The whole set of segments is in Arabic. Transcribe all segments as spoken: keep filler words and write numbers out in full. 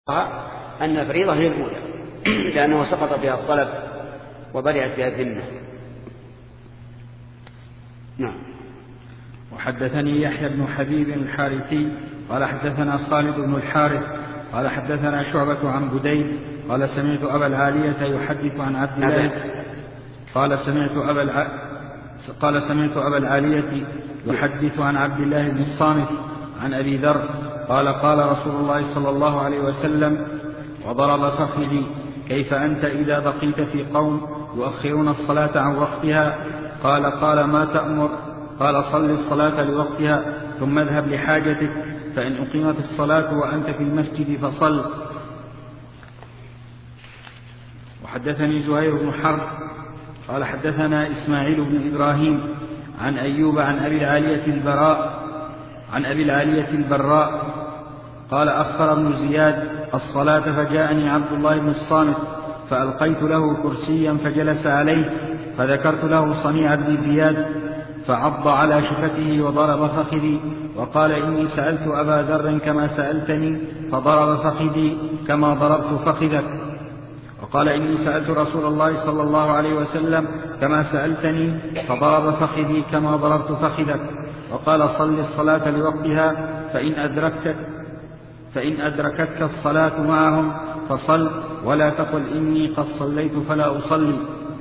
أن الفريضة هي الأولى لأنه سقط بها الطلب وبرئت بها الذمة. نعم. وحدثني يحيى بن حبيب الحارثي قال حدثنا خالد بن الحارث قال حدثنا شعبة عن بدين قال سمعت أبا العالية يحدث عن عبد الله قال سمعت أبا الع... قال سمعت أبا العالية يحدث عن عبد الله بن الصامت عن أبي ذر قال قال رسول الله صلى الله عليه وسلم وضرب فخذي كيف أنت إذا بقيت في قوم يؤخرون الصلاة عن وقتها؟ قال قال ما تأمر؟ قال صل الصلاة لوقتها ثم اذهب لحاجتك فإن أقيمت الصلاة وأنت في المسجد فصل. وحدثني زهير بن حرب قال حدثنا إسماعيل بن إبراهيم عن أيوب عن أبي العالية البراء عن أبي العالية البراء قال أخر ابن زياد الصلاة فجاءني عبد الله بن الصامت فألقيت له كرسيا فجلس عليه فذكرت له صنيع ابن زياد فعض على شفته وضرب فخذي وقال إني سألت أبا ذر كما سألتني فضرب فخذي كما ضربت فخذك. وقال إني سألت رسول الله صلى الله عليه وسلم كما سألتني فضرب فخذي كما ضربت فخذك. وقال صل الصلاة لوقتها فإن أدركتك فإن أدركتك الصلاة معهم فصل ولا تقل إني قد صليت فلا أصلي.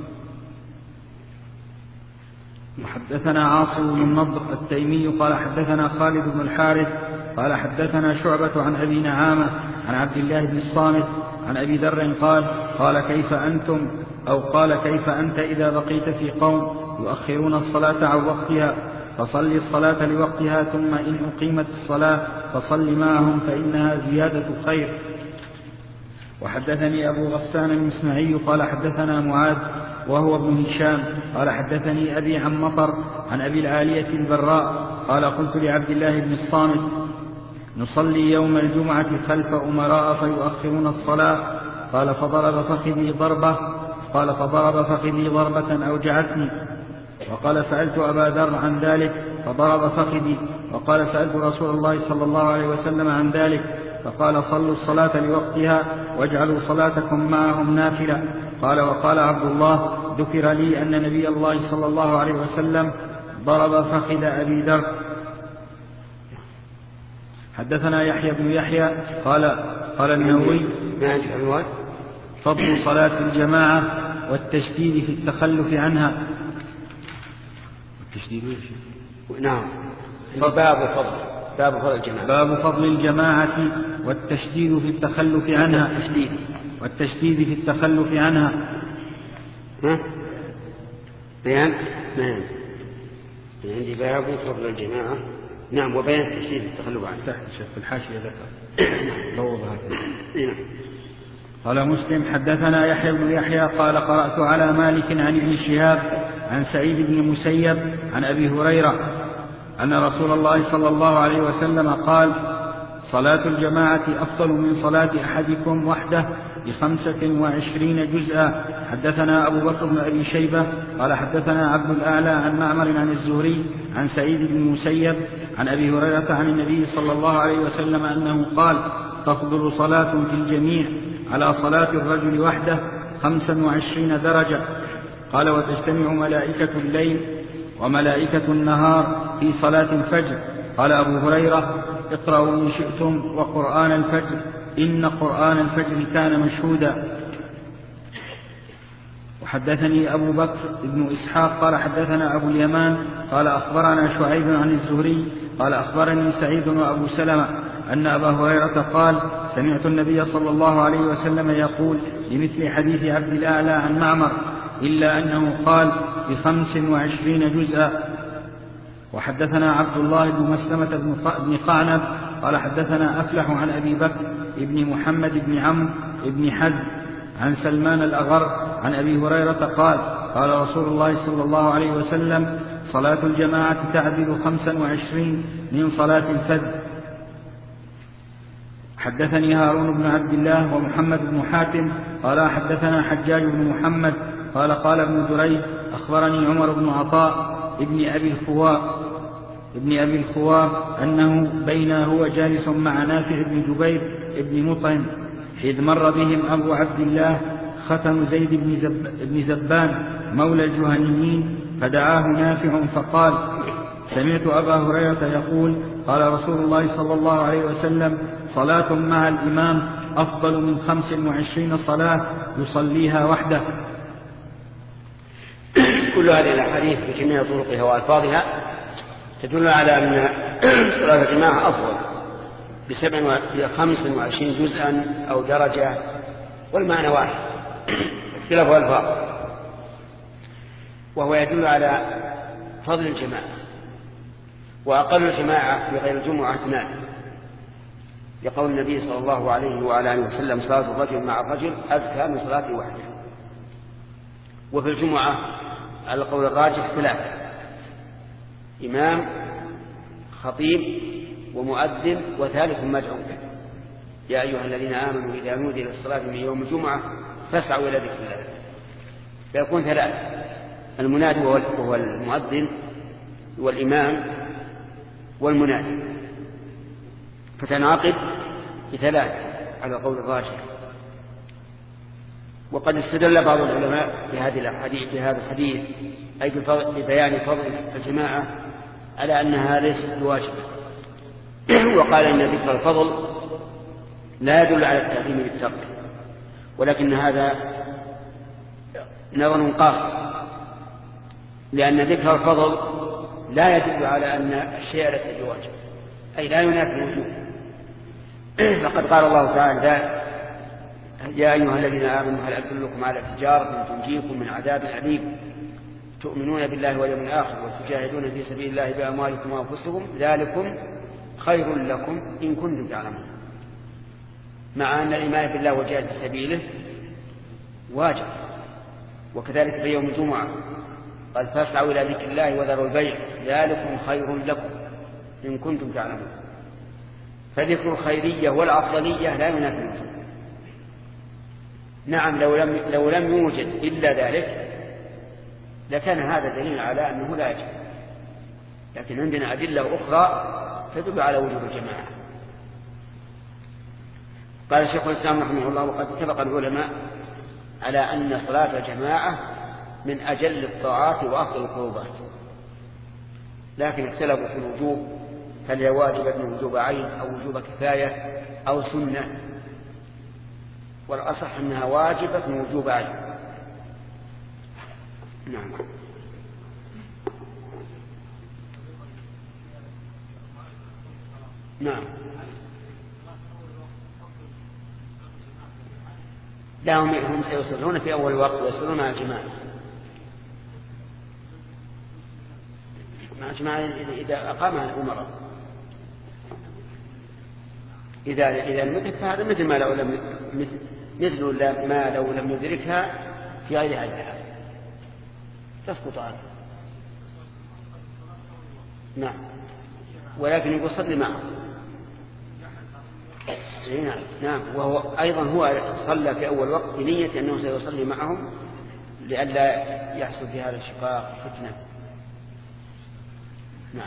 وحدثنا عاصم بن النضر التيمي قال حدثنا خالد بن الحارث قال حدثنا شعبة عن أبي نعامة عن عبد الله بن الصامت عن أبي ذر قال قال كيف أنتم أو قال كيف أنت إذا بقيت في قوم يؤخرون الصلاة عن وقتها؟ فصل الصلاة لوقتها ثم إن أقيمت الصلاة فصل معهم فإنها زيادة خير. وحدثني أبو غسان المسمعي قال حدثنا معاذ وهو ابن هشام قال حدثني أبي عن مطر عن أبي العالية البراء قال قلت لعبد الله بن الصامت نصلي يوم الجمعة خلف أمراء فيؤخرون الصلاة قال فضرب فخذي ضربة قال فضرب فخذي ضربة أوجعتني. وقال سألت أبا ذر عن ذلك فضرب فخذي. وقال سألت رسول الله صلى الله عليه وسلم عن ذلك فقال صلوا الصلاة لوقتها واجعلوا صلاتكم معهم نافلة. قال وقال عبد الله ذكر لي أن نبي الله صلى الله عليه وسلم ضرب فخذ أبي ذر. حدثنا يحيى بن يحيى قال قال النووي فضل صلاة الجماعة والتشديد في التخلف عنها. التشديد نعم باب فضل باب فضل الجماعة باب فضل الجماعة والتشديد في التخلف عنها والتشديد والتشديد في التخلف عنها. ها بيان نعم عندي باب فضل الجماعة نعم وبيان التشديد في التخلف عنها تحت في الحاشية ذكر بوضها نعم. قال مسلم حدثنا يحيى بن يحيى قال قرأت على مالك عن ابن شهاب عن سعيد بن المسيب عن أبي هريرة أن رسول الله صلى الله عليه وسلم قال صلاة الجماعة أفضل من صلاة أحدكم وحده بخمسة وعشرين جزءا. حدثنا أبو بكر بن أبي شيبة قال حدثنا عبد الأعلى عن معمر عن الزهري عن سعيد بن المسيب عن أبي هريرة عن النبي صلى الله عليه وسلم أنه قال تفضل صلاة في الجميع على صلاة الرجل وحده خمسا وعشرين درجة. قال وتجتمع ملائكة الليل وملائكة النهار في صلاة الفجر. قال أبو هريرة اقرأوا إن شئتم وقرآن الفجر إن قرآن الفجر كان مشهودا. وحدثني أبو بكر بن إسحاق قال حدثنا أبو اليمان قال أخبرنا شعيب عن الزهري قال أخبرني سعيد وأبو سلمة أن أبا هريرة قال سمعت النبي صلى الله عليه وسلم يقول لمثل حديث عبد الأعلى عن معمر إلا أنه قال بخمس وعشرين جزءا. وحدثنا عبد الله بن مسلمة بن قعنب قال حدثنا أفلح عن أبي بكر بن محمد بن عمرو بن حزم عن سلمان الأغر عن أبي هريرة قال قال رسول الله صلى الله عليه وسلم صلاة الجماعة تعدل خمسا وعشرين من صلاة الفجر. حدثني هارون بن عبد الله ومحمد بن حاتم قال حدثنا حجاج بن محمد قال قال ابن جريج أخبرني عمر بن عطاء ابن أبي الخوار ابن أبي الخوار أنه بين هو جالس مع نافع بن جبير ابن مطعم إذ مر بهم أبو عبد الله ختم زيد بن, زب بن زبان مولى الجهنيين فدعاه نافع فقال سمعت أبا هريرة يقول قال رسول الله صلى الله عليه وسلم صلاة مع الإمام أفضل من خمس وعشرين صلاة يصليها وحده. كل هذه الأحاديث بجميع طرقها وألفاظها تدل على أن صلاة الجماعة أفضل بسبع خمس وعشرين جزءا أو درجة، والمعنى واحد اختلاف الألفاظ، وهو يدل على فضل الجماعة. وأقل الجماعة في غير الجمعة اثنان، يقول النبي صلى الله عليه وعلى آله وسلم صلاة الرجل مع الرجل أزكى من صلاته وحده. وفي الجمعة على القول الراجح ثلاثة: إمام، خطيب، ومؤذن، وثالث مدعو. يا أيها الذين آمنوا إذا نودي للصلاة من يوم الجمعة فاسعوا إلى ذكر الله. فيكون ثلاثة: المنادي وهو المؤذن والإمام والمنادي، فتنعقد بثلاث على قول الراجح. وقد استدل بعض العلماء بهذه الحديث بهذا الحديث أي ببيان فضل الجماعة على أنها ليست بواجبة، وقال إن ذكر الفضل لا يدل على التعظيم بالترك، ولكن هذا نظر قاصر، لأن ذكر الفضل لا يدل على أن الشيء ليس بواجب، أي لا ينافي الوجوب. فقد قال الله تعالى: يا أيها الذين آمنوا هل أدلكم على تجارة تنجيكم من عذاب أليم تؤمنون بالله واليوم الآخر وتجاهدون في سبيل الله بأموالكم وأنفسكم ذلكم خير لكم إن كنتم تعلمون. مع أن الإيمان بالله والجهاد في سبيله واجب، وكذلك في يوم الجمعة قال: فاسعوا إلى ذكر الله وذروا البيع ذلكم خير لكم إن كنتم تعلمون. فذكر الخيرية والأفضلية لا ينافي الوجوب. نعم، لو لم, لو لم يوجد إلا ذلك لكان هذا دليل على أنه لا يجب، لكن عندنا أدلة أخرى تدل على وجوب الجماعة. قال شيخ الإسلام رحمه الله: وقد اتفق العلماء على أن صلاة الجماعة من أجل الطاعات وأفضل القربات، لكن اختلفوا في الوجوب، هل هي واجبة من وجوب عين أو وجوب كفاية أو سنة، والأصح أنها واجبة من وجوب عين. نعم. نعم. لا، هم سيصلون في أول وقت ويصلون مع الجماعة. مع الجماعة إذا أقامها الأمراء. إذا إذا المدرك فهذا مثل ما لو لم مثل مثل ما لو لم يدركها في غير حالها تسقط عنه. نعم، ولكن يصلي معه. نعم. نعم، وهو أيضا هو صلى في أول وقت بنية أنه سيصلي معهم لئلا يحصل في هذا الشقاق فتنة. نعم.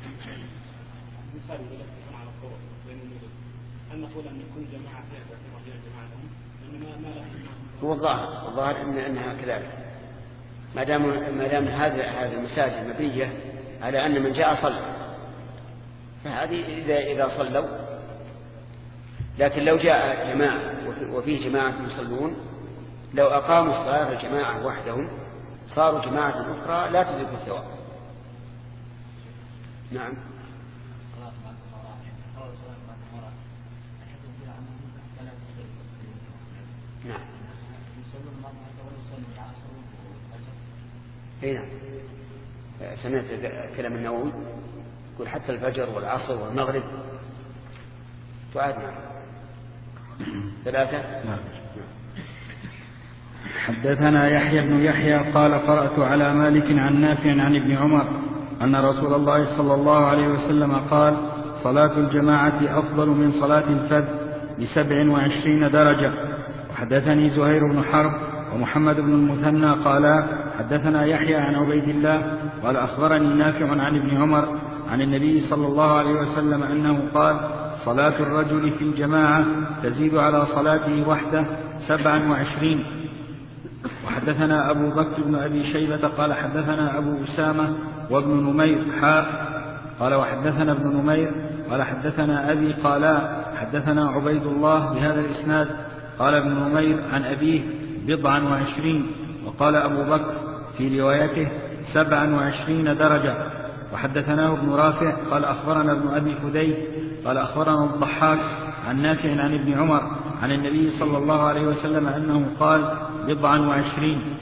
هل نقول أن كل جماعة فيها تعتبر فيها جماعتهم؟ لأن ما لا هو الظاهر الظاهر إن أنها كذلك، ما دام ما دام هذا هذه المساجد مبنية على أن من جاء صلى، فهذه إذا إذا صلوا. لكن لو جاء جماعة وفيه جماعة يصلون، لو أقاموا الصلاة الجماعة وحدهم صاروا جماعة أخرى لا تدرك الثواب. نعم. نعم. هنا سمعت كلام النووي يقول حتى الفجر والعصر والمغرب تعاد معه ثلاثة. نعم. حدثنا يحيى بن يحيى قال: قرأت على مالك عن نافع عن ابن عمر أن رسول الله صلى الله عليه وسلم قال: صلاة الجماعة أفضل من صلاة الفذ بسبع وعشرين درجة. وحدثني زهير بن حرب ومحمد بن المثنى قالا: حدثنا يحيى عن عبيد الله قال: أخبرني نافع عن ابن عمر عن النبي صلى الله عليه وسلم أنه قال: صلاة الرجل في الجماعة تزيد على صلاته وحده سبعا وعشرين. وحدثنا أبو بكر بن أبي شيبة قال حدثنا أبو أسامة وابن نمير حاء قال وحدثنا ابن نمير قال حدثنا أبي قالا حدثنا عبيد الله بهذا الإسناد قال ابن نمير عن أبيه بضعا وعشرين. وقال أبو بكر في روايته سبعا وعشرين درجة. وحدثناه ابن رافع قال أخبرنا ابن أبي فدي قال أخبرنا الضحاك عن نافع عن ابن عمر عن النبي صلى الله عليه وسلم أنه قال بضعا وعشرين.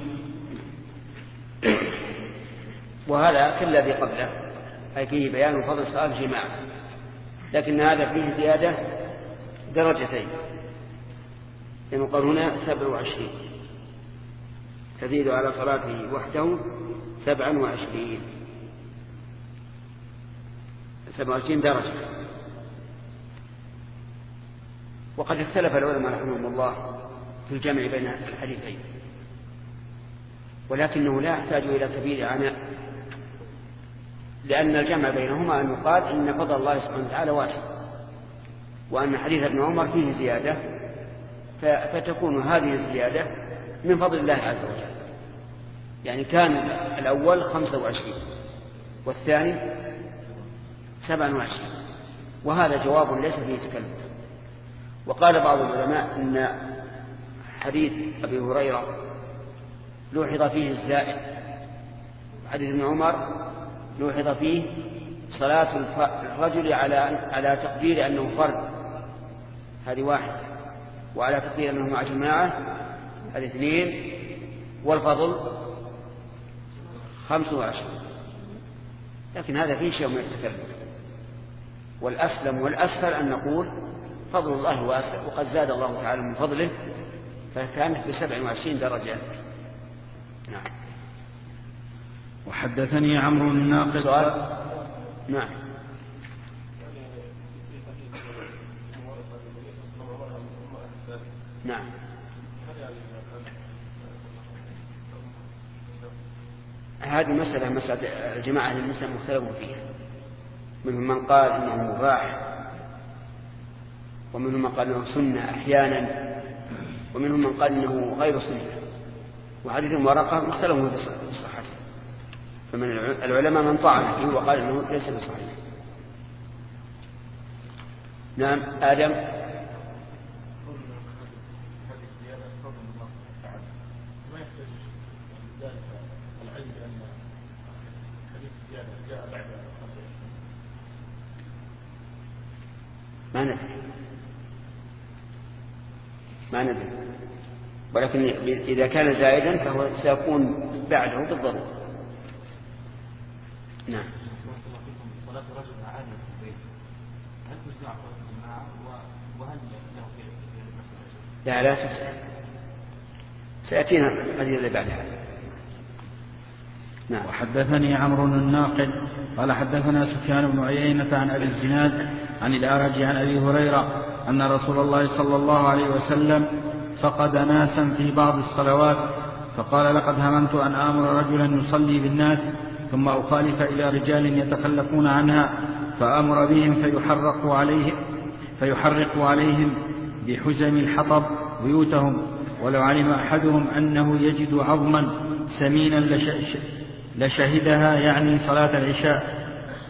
وهذا كالذي قبله أي فيه بيان فضل صلاة الجماعة، لكن هذا فيه زيادة درجتين، لأنه قال هنا سبع وعشرين تزيد على صلاته وحده سبعا وعشرين سبع وعشرين درجة. وقد اختلف العلماء رحمهم الله في الجمع بين الحديثين، ولكنه لا يحتاج إلى كبير عناء، لأن الجمع بينهما أن يقال إن فضل الله سبحانه وتعالى واسع، وأن حديث ابن عمر فيه زيادة، فتكون هذه الزيادة من فضل الله عز وجل. يعني كان الأول خمسة وعشرين والثاني سبعة وعشرين، وهذا جواب ليس فيه تكلف. وقال بعض العلماء إن حديث أبي هريرة لوحظ فيه الزائد، حديث ابن عمر لوحظ فيه صلاة الرجل على على تقدير أنه فرد، هذه واحد، وعلى تقدير أنه مع جماعة هذه اثنين، والفضل خمس وعشرين. لكن هذا فيه شيء من التكلف، والأسلم والأسهل أن نقول فضل الله واسع، وقد زاد الله تعالى من فضله، فكانت بسبع وعشرين درجة. نعم. وحدثني عمرو الناقد سؤال. نعم. نعم. هذه مسألة مسألة الجماعة للنساء مختلفون فيها، منهم من قال إنه مباح، ومنهم من قال إنه سنة أحيانا، ومنهم من قال إنه غير سنة. وحديث المورقة مختلفون في صحته، فمن العلماء من طعن فيه وقال إنه ليس بصحيح. نعم. آدم. ما ندري ما ندري ولكن إذا كان زائدا فهو سيكون بعده بالضرورة. نعم. صلاة الرجل مع أهله في البيت هل تجزع الجماعة وهل له في لا لا تجزع، سيأتينا الحديث اللي بعدها. نعم. وحدثني عمرو الناقد قال حدثنا سفيان بن عيينة عن أبي الزناد عن الأعرج عن أبي هريرة أن رسول الله صلى الله عليه وسلم فقد ناسا في بعض الصلوات، فقال لقد هممت أن آمر رجلا يصلي بالناس ثم أخالف إلى رجال يتخلفون عنها فأمر بهم فيحرق عليهم, فيحرق عليهم بحزم الحطب بيوتهم، ولو علم أحدهم أنه يجد عظما سمينا لشهدها، يعني صلاة العشاء.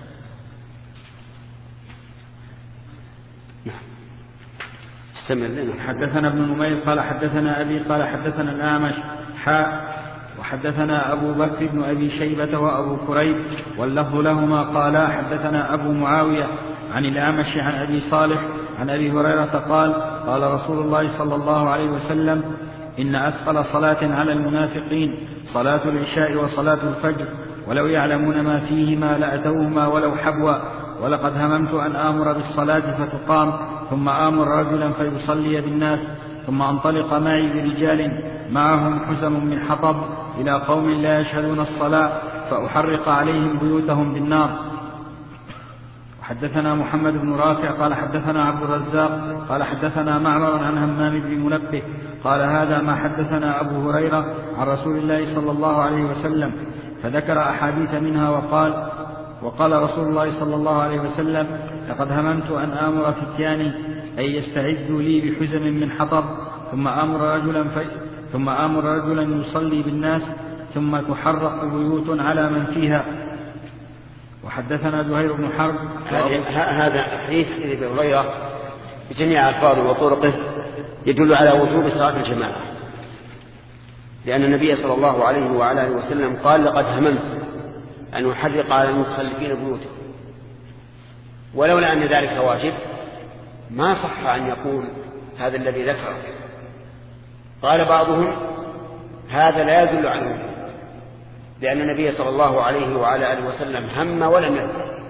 حدثنا ابن نمير قال حدثنا أبي قال حدثنا الأعمش حاء وحدثنا أبو بكر بن أبي شيبة وأبو كريب واللفظ لهما قالا حدثنا أبو معاوية عن الأعمش عن أبي صالح عن أبي هريرة قال قال رسول الله صلى الله عليه وسلم إن أثقل صلاة على المنافقين صلاة العشاء وصلاة الفجر، ولو يعلمون ما فيهما لأتوهما ولو حبوا، ولقد هممت أن آمر بالصلاة فتقام ثم آمر رجلا فيصلي بالناس ثم أنطلق معي برجال معهم حزم من حطب إلى قوم لا يشهدون الصلاة فأحرق عليهم بيوتهم بالنار. حدثنا محمد بن رافع قال حدثنا عبد الرزاق قال حدثنا معمر عن همام بن منبه قال هذا ما حدثنا أبو هريرة عن رسول الله صلى الله عليه وسلم، فذكر أحاديث منها وقال وقال رسول الله صلى الله عليه وسلم لقد هممت أن آمر فتياني أن يستعدوا لي بحزم من حطب ثم آمر رجلا, في ثم آمر رجلا يصلي بالناس ثم تحرق بيوت على من فيها. وحدثنا زهير بن حرب. هذا حديث ابي هريره بجميع الفاظه وطرقه يدل على وجوب صلاه الجماعه، لان النبي صلى الله عليه وعلى اله وسلم قال لقد هممت ان احرق على المتخلفين بيوتهم، ولولا ان ذلك واجب ما صح ان يقول هذا الذي ذكره. قال بعضهم هذا لا يدل على الوجوب، لأن النبي صلى الله عليه وعلى آله وسلم هم ولم يذكر.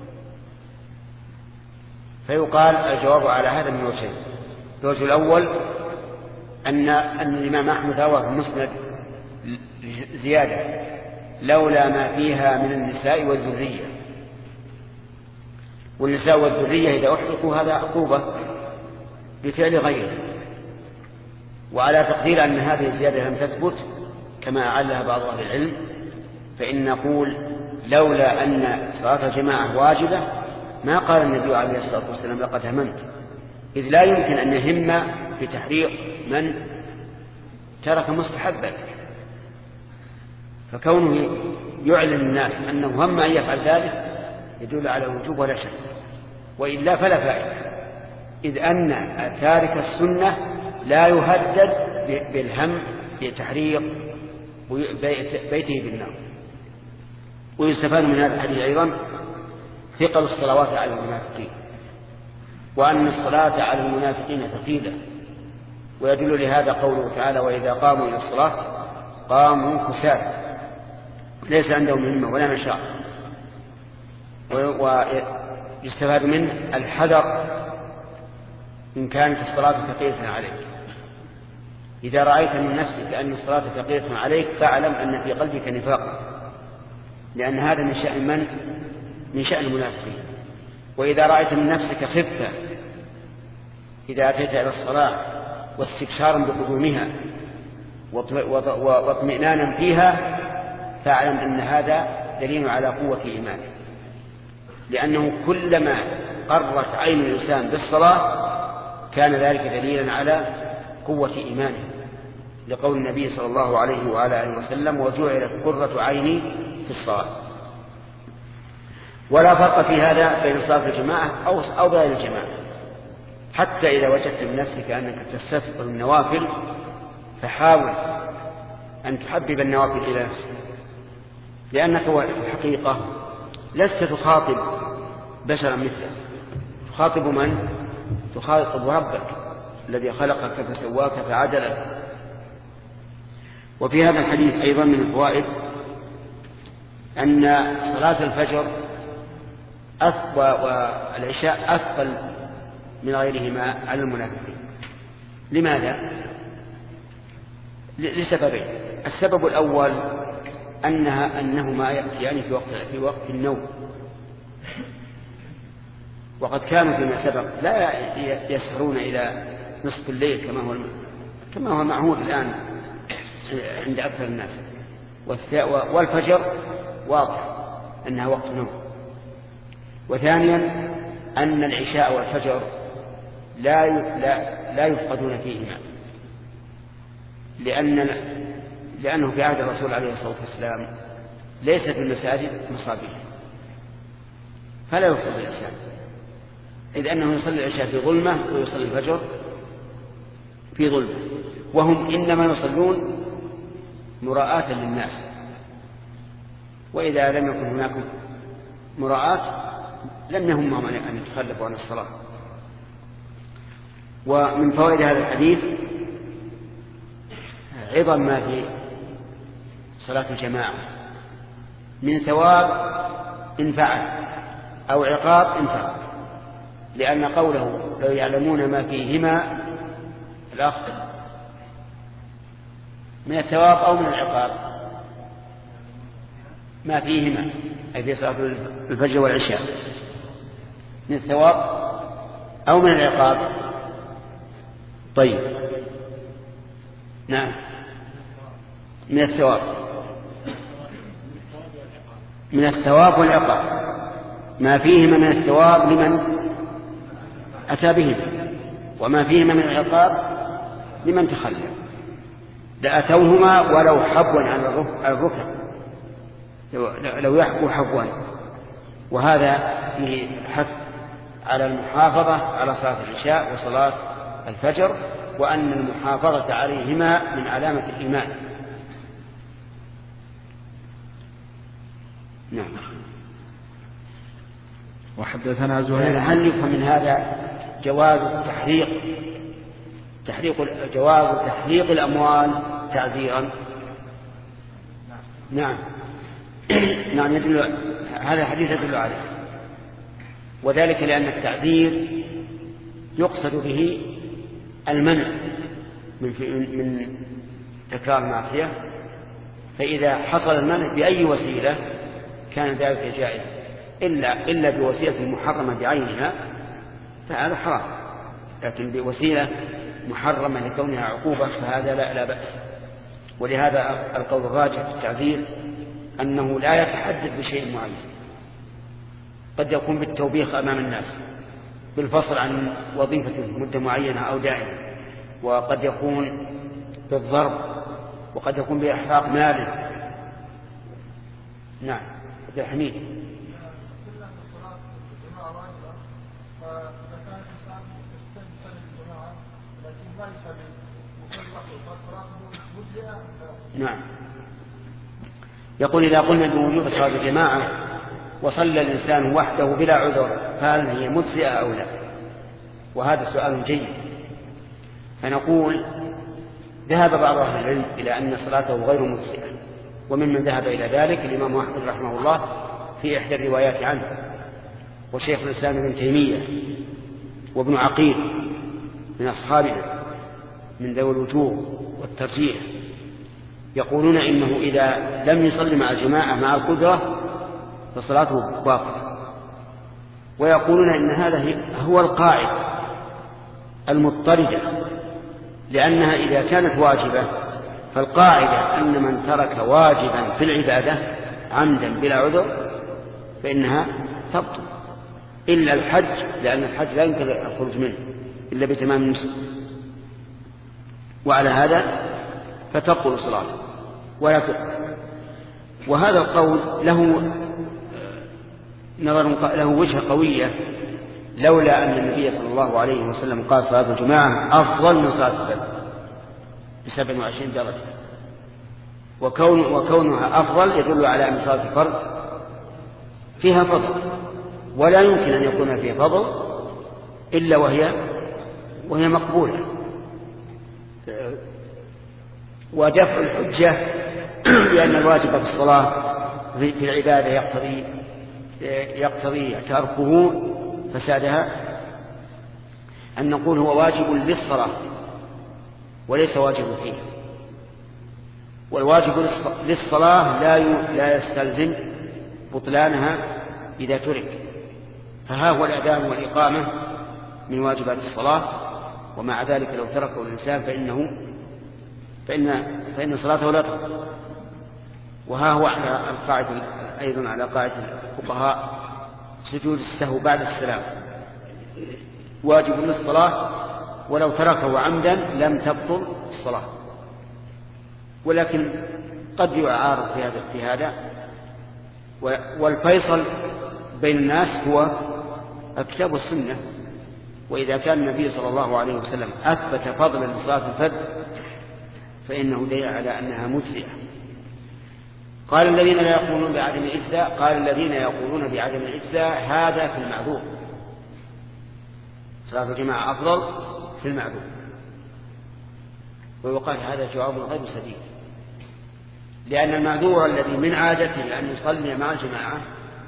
فيقال الجواب على هذا من وجهين: الوجه الأول أن أن الإمام أحمد روى في المسند زيادة لولا ما فيها من النساء والذرية، والنساء والذرية إذا أحرقوا هذا عقوبة بفعل غيره. وعلى تقدير أن هذه الزيادة لم تثبت كما أعلها بعض أهل العلم، فإن نقول لولا أن صلاة الجماعة واجبة ما قال النبي عليه الصلاة والسلام لقد هممت، إذ لا يمكن أن يهم بتحريق من ترك مستحبا. فكونه يعلن الناس أنه هم أن يفعل ذلك يدل على وجوب ولا شك، وإلا فلا فائدة، إذ أن تارك السنة لا يهدد بالهم بتحريق بيته بالنار. ويستفاد من هذا الحديث أيضا ثقل الصلوات على المنافقين، وأن الصلاة على المنافقين ثقيلة. ويدل لهذا قوله تعالى: وإذا قاموا إلى الصلاة قاموا كسالى ليس عندهم همة ولا نشاط. ويستفاد منه الحذر إن كانت الصلاة ثقيلة عليك. إذا رأيت من نفسك أن الصلاة ثقيلة عليك فاعلم أن في قلبك نفاقا، لأن هذا من شأن من من شأن المنافقين. وإذا رأيت من نفسك خفة إذا أتيت إلى الصلاة واستبشارا بقدومها واطمئنانا فيها فاعلم أن هذا دليل على قوة إيمانك، لأنه كلما قرت عين الإنسان بالصلاة كان ذلك دليلا على قوة إيمانه، لقول النبي صلى الله عليه وعلى آله وسلم: وجعلت قرة عيني في الصلاة. ولا فرق في هذا بين صلاة الجماعة أو أو غير الجماعة. حتى إذا وجدت من نفسك أنك تستثقل النوافل فحاول أن تحبب النوافل إلى نفسك، لأنك في الحقيقة لست تخاطب بشرا مثلك، تخاطب من؟ تخاطب ربك الذي خلقك فسواك فعدلك. وفي هذا الحديث أيضا من الفوائد أن صلاة الفجر والعشاء أثقل من غيرهما على المنافقين. لماذا؟ لسببين: السبب الأول أنها أنهما يأتيان في وقت في وقت النوم، وقد كانوا فيما سبق لا يسهرون إلى نصف الليل كما هو كما هو معهود الآن عند أكثر الناس. والفجر واضح أنها وقت نوم. وثانيا أن العشاء والفجر لا لا لا يفقدون فيهما، لأن لأنه في عهد الرسول عليه الصلاة والسلام ليس في المساجد مصابيح فلا يفقد الإنسان، إذ أنه يصلي العشاء في ظلمة ويصلي الفجر في ظلمة، وهم إنما يصلون مراءة للناس. وإذا لم يكن هناك مراءة لم يهمهم أن يتخلفوا عن الصلاة. ومن فوائد هذا الحديث عظم ما في صلاة الجماعة من ثواب إن فعل أو عقاب إن فعل، لأن قوله لو يعلمون ما فيهما الأخ من الثواب أو من العقاب، ما فيهما أي في صلاة الفجر والعشاء من الثواب أو من العقاب. طيب نعم من الثواب من الثواب والعقاب، ما فيهما من الثواب لمن أتى بهما، وما فيهما من عقاب لمن تخلف لأتوهما ولو حبوا على الركب، لو يحبوا حبوا. وهذا فيه حث على المحافظة على صلاة العشاء وصلاة الفجر، وأن المحافظة عليهما من علامة الإيمان. نعم. وحدثنا زهير. هل يفهم من هذا جواز التحريق تحريق جواز تحريق الأموال تعزيرا؟ نعم. نعم يدل هذا الحديث يدل عليه، وذلك لأن التعزير يقصد به المنع من من تكرار المعصية، فإذا حصل المنع بأي وسيلة كان ذلك جائز، إلا إلا بوسيلة محرمة بعينها فهذا حرام، لكن بوسيلة محرمة لكونها عقوبة فهذا لا, لا بأس. ولهذا القول الراجح في التعزير أنه لا يتحدث بشيء معين، قد يكون بالتوبيخ أمام الناس، بالفصل عن وظيفة مدة معينة أو دائمة، وقد يكون بالضرب، وقد يكون بإحراق ماله. نعم. حميد. نعم. يقول إذا قلنا بوجوب صلاة الجماعة وصلى الإنسان وحده بلا عذر فهل هي مجزئة أو لا؟ وهذا سؤال جيد. فنقول ذهب بعض أهل العلم إلى أن صلاته غير مجزئة، وممن ذهب إلى ذلك الإمام أحمد رحمه الله في إحدى الروايات عنه، وشيخ الإسلام ابن تيمية، وابن عقيل من أصحابنا من ذوي الوجوه والترجيح، يقولون إنه إذا لم يصلي مع الجماعة مع القدرة فصلاته باطلة، ويقولون إن هذا هو القاعدة المضطردة، لأنها إذا كانت واجبة فالقاعدة أن من ترك واجبا في العبادة عمدا بلا عذر فإنها تبطل، إلا الحج، لأن الحج لا يمكن الخروج منه إلا بتمام النسك، وعلى هذا فتبطل صلاته ولا تقبل. وهذا القول له نظر له وجهة قوية، لولا أن النبي صلى الله عليه وسلم قال صلاة الجماعة أفضل من صلاة الفجر بسبع وعشرين درجة، وكون وكونها أفضل يدل على أن صلاة الفرض فيها فضل، ولا يمكن أن يكون فيها فضل إلا وهي وهي مقبولة. ودفع الحجة لأن الواجب في الصلاة في العبادة يقتضي يقتضي تركه فسادها، أن نقول هو واجب للصلاة وليس واجب فيها، والواجب للصلاة لا لا يستلزم بطلانها إذا ترك. فها هو الأذان والإقامة من واجبات الصلاة، ومع ذلك لو تركه الإنسان فإنه فإن فإن صلاته لا تقبل. وها هو على القاعدة أيضا على قاعدة الفقهاء سجود السهو بعد السلام واجب للصلاة، ولو تركه عمدا لم تبطل الصلاة. ولكن قد يعارض في هذا في هذا والفيصل بين الناس هو الكتاب والسنة. وإذا كان النبي صلى الله عليه وسلم أثبت فضلا لصلاة الفجر فإنه دليل على أنها مجزئة. قال الذين لا يقولون بعدم الإجزاء قال الذين يقولون بعدم الإجزاء هذا في المعذور، صلاة الجماعة أفضل في المعذور. ويقال هذا جواب غير سديد، لأن المعذور الذي من عادته أن يصلي مع الجماعة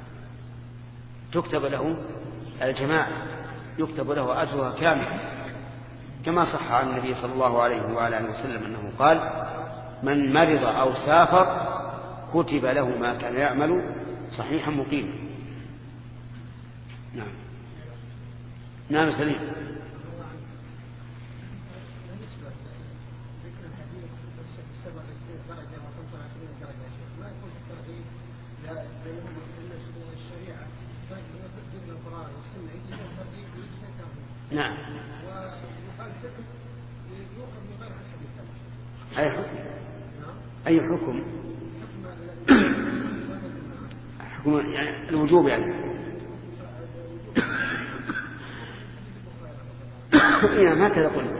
تكتب له الجماعة، يكتب له أجرها كاملة، كما صح عن النبي صلى الله عليه وآله وسلم أنه قال من مرض أو سافر كتب له ما كان يعمل صحيحا مقيما. نعم. نعم سليم. نعم. أي حكم؟ أي حكم؟ حكم يعني الوجوب يعني. يعني هكذا قلنا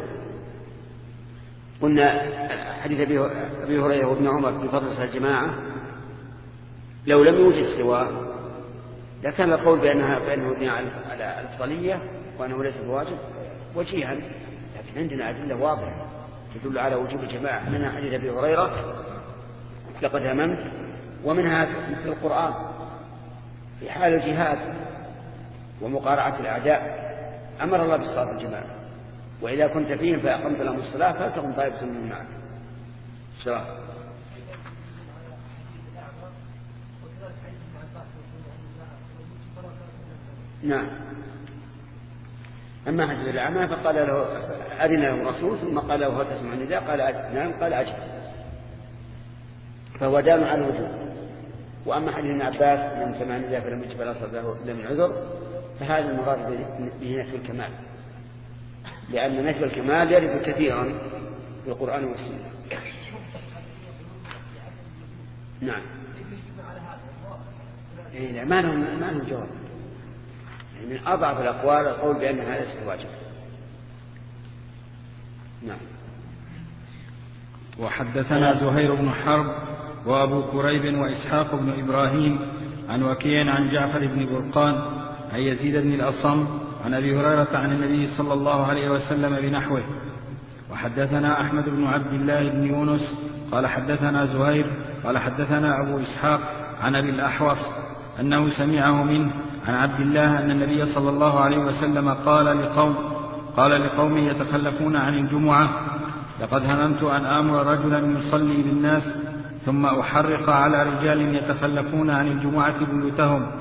قلنا حديث أبي هريرة وابن عمر في فضل صلاة الجماعة لو لم يوجد سواه لكان القول بأنها بأنه دين على الأفضلية وأنه ليس بواجب وجيها، لكن عندنا أدلة واضحة تدل على وجوب الجماعة، منها حديث أبي هريرة لقد هممت، ومنها في القرآن في حال الجهاد ومقارعة الأعداء أمر الله بالصلاة الجماعة، وإذا كنت فيهم فأقمت لهم الصلاة فلتقم طائفة من معك الصلاة. نعم. أما حديث الأعمى فقال له أذن له الرسول ثم قال له هل تسمع النداء؟ قال نعم. قال أجل، فهو دال على الوجوب. وأما حديث ابن عباس من سمع النداء فلم يجب فلا صلاة له إلا من عذر، فهذا المراد به نفي الكمال، لأن نفي الكمال يرد كثيرا في القرآن والسنة. نعم. إيه لا ما لهم ما لهم جواب. من أضعف الأقوال القول بأن هذا ليس واجب. نعم. وحدثنا زهير بن حرب وأبو كريب وإسحاق بن إبراهيم عن وكيع عن جعفر بن برقان عن يزيد بن الأصم عن أبي هريرة عن النبي صلى الله عليه وسلم بنحوه. وحدثنا أحمد بن عبد الله بن يونس قال حدثنا زهير قال حدثنا أبو إسحاق عن أبي الأحوص أنه سمعه منه عن عبد الله أن النبي صلى الله عليه وسلم قال لقوم قال لقوم يتخلفون عن الجمعة لقد هممت أن آمر رجلا يصلي بالناس ثم أحرق على رجال يتخلفون عن الجمعة بيوتهم.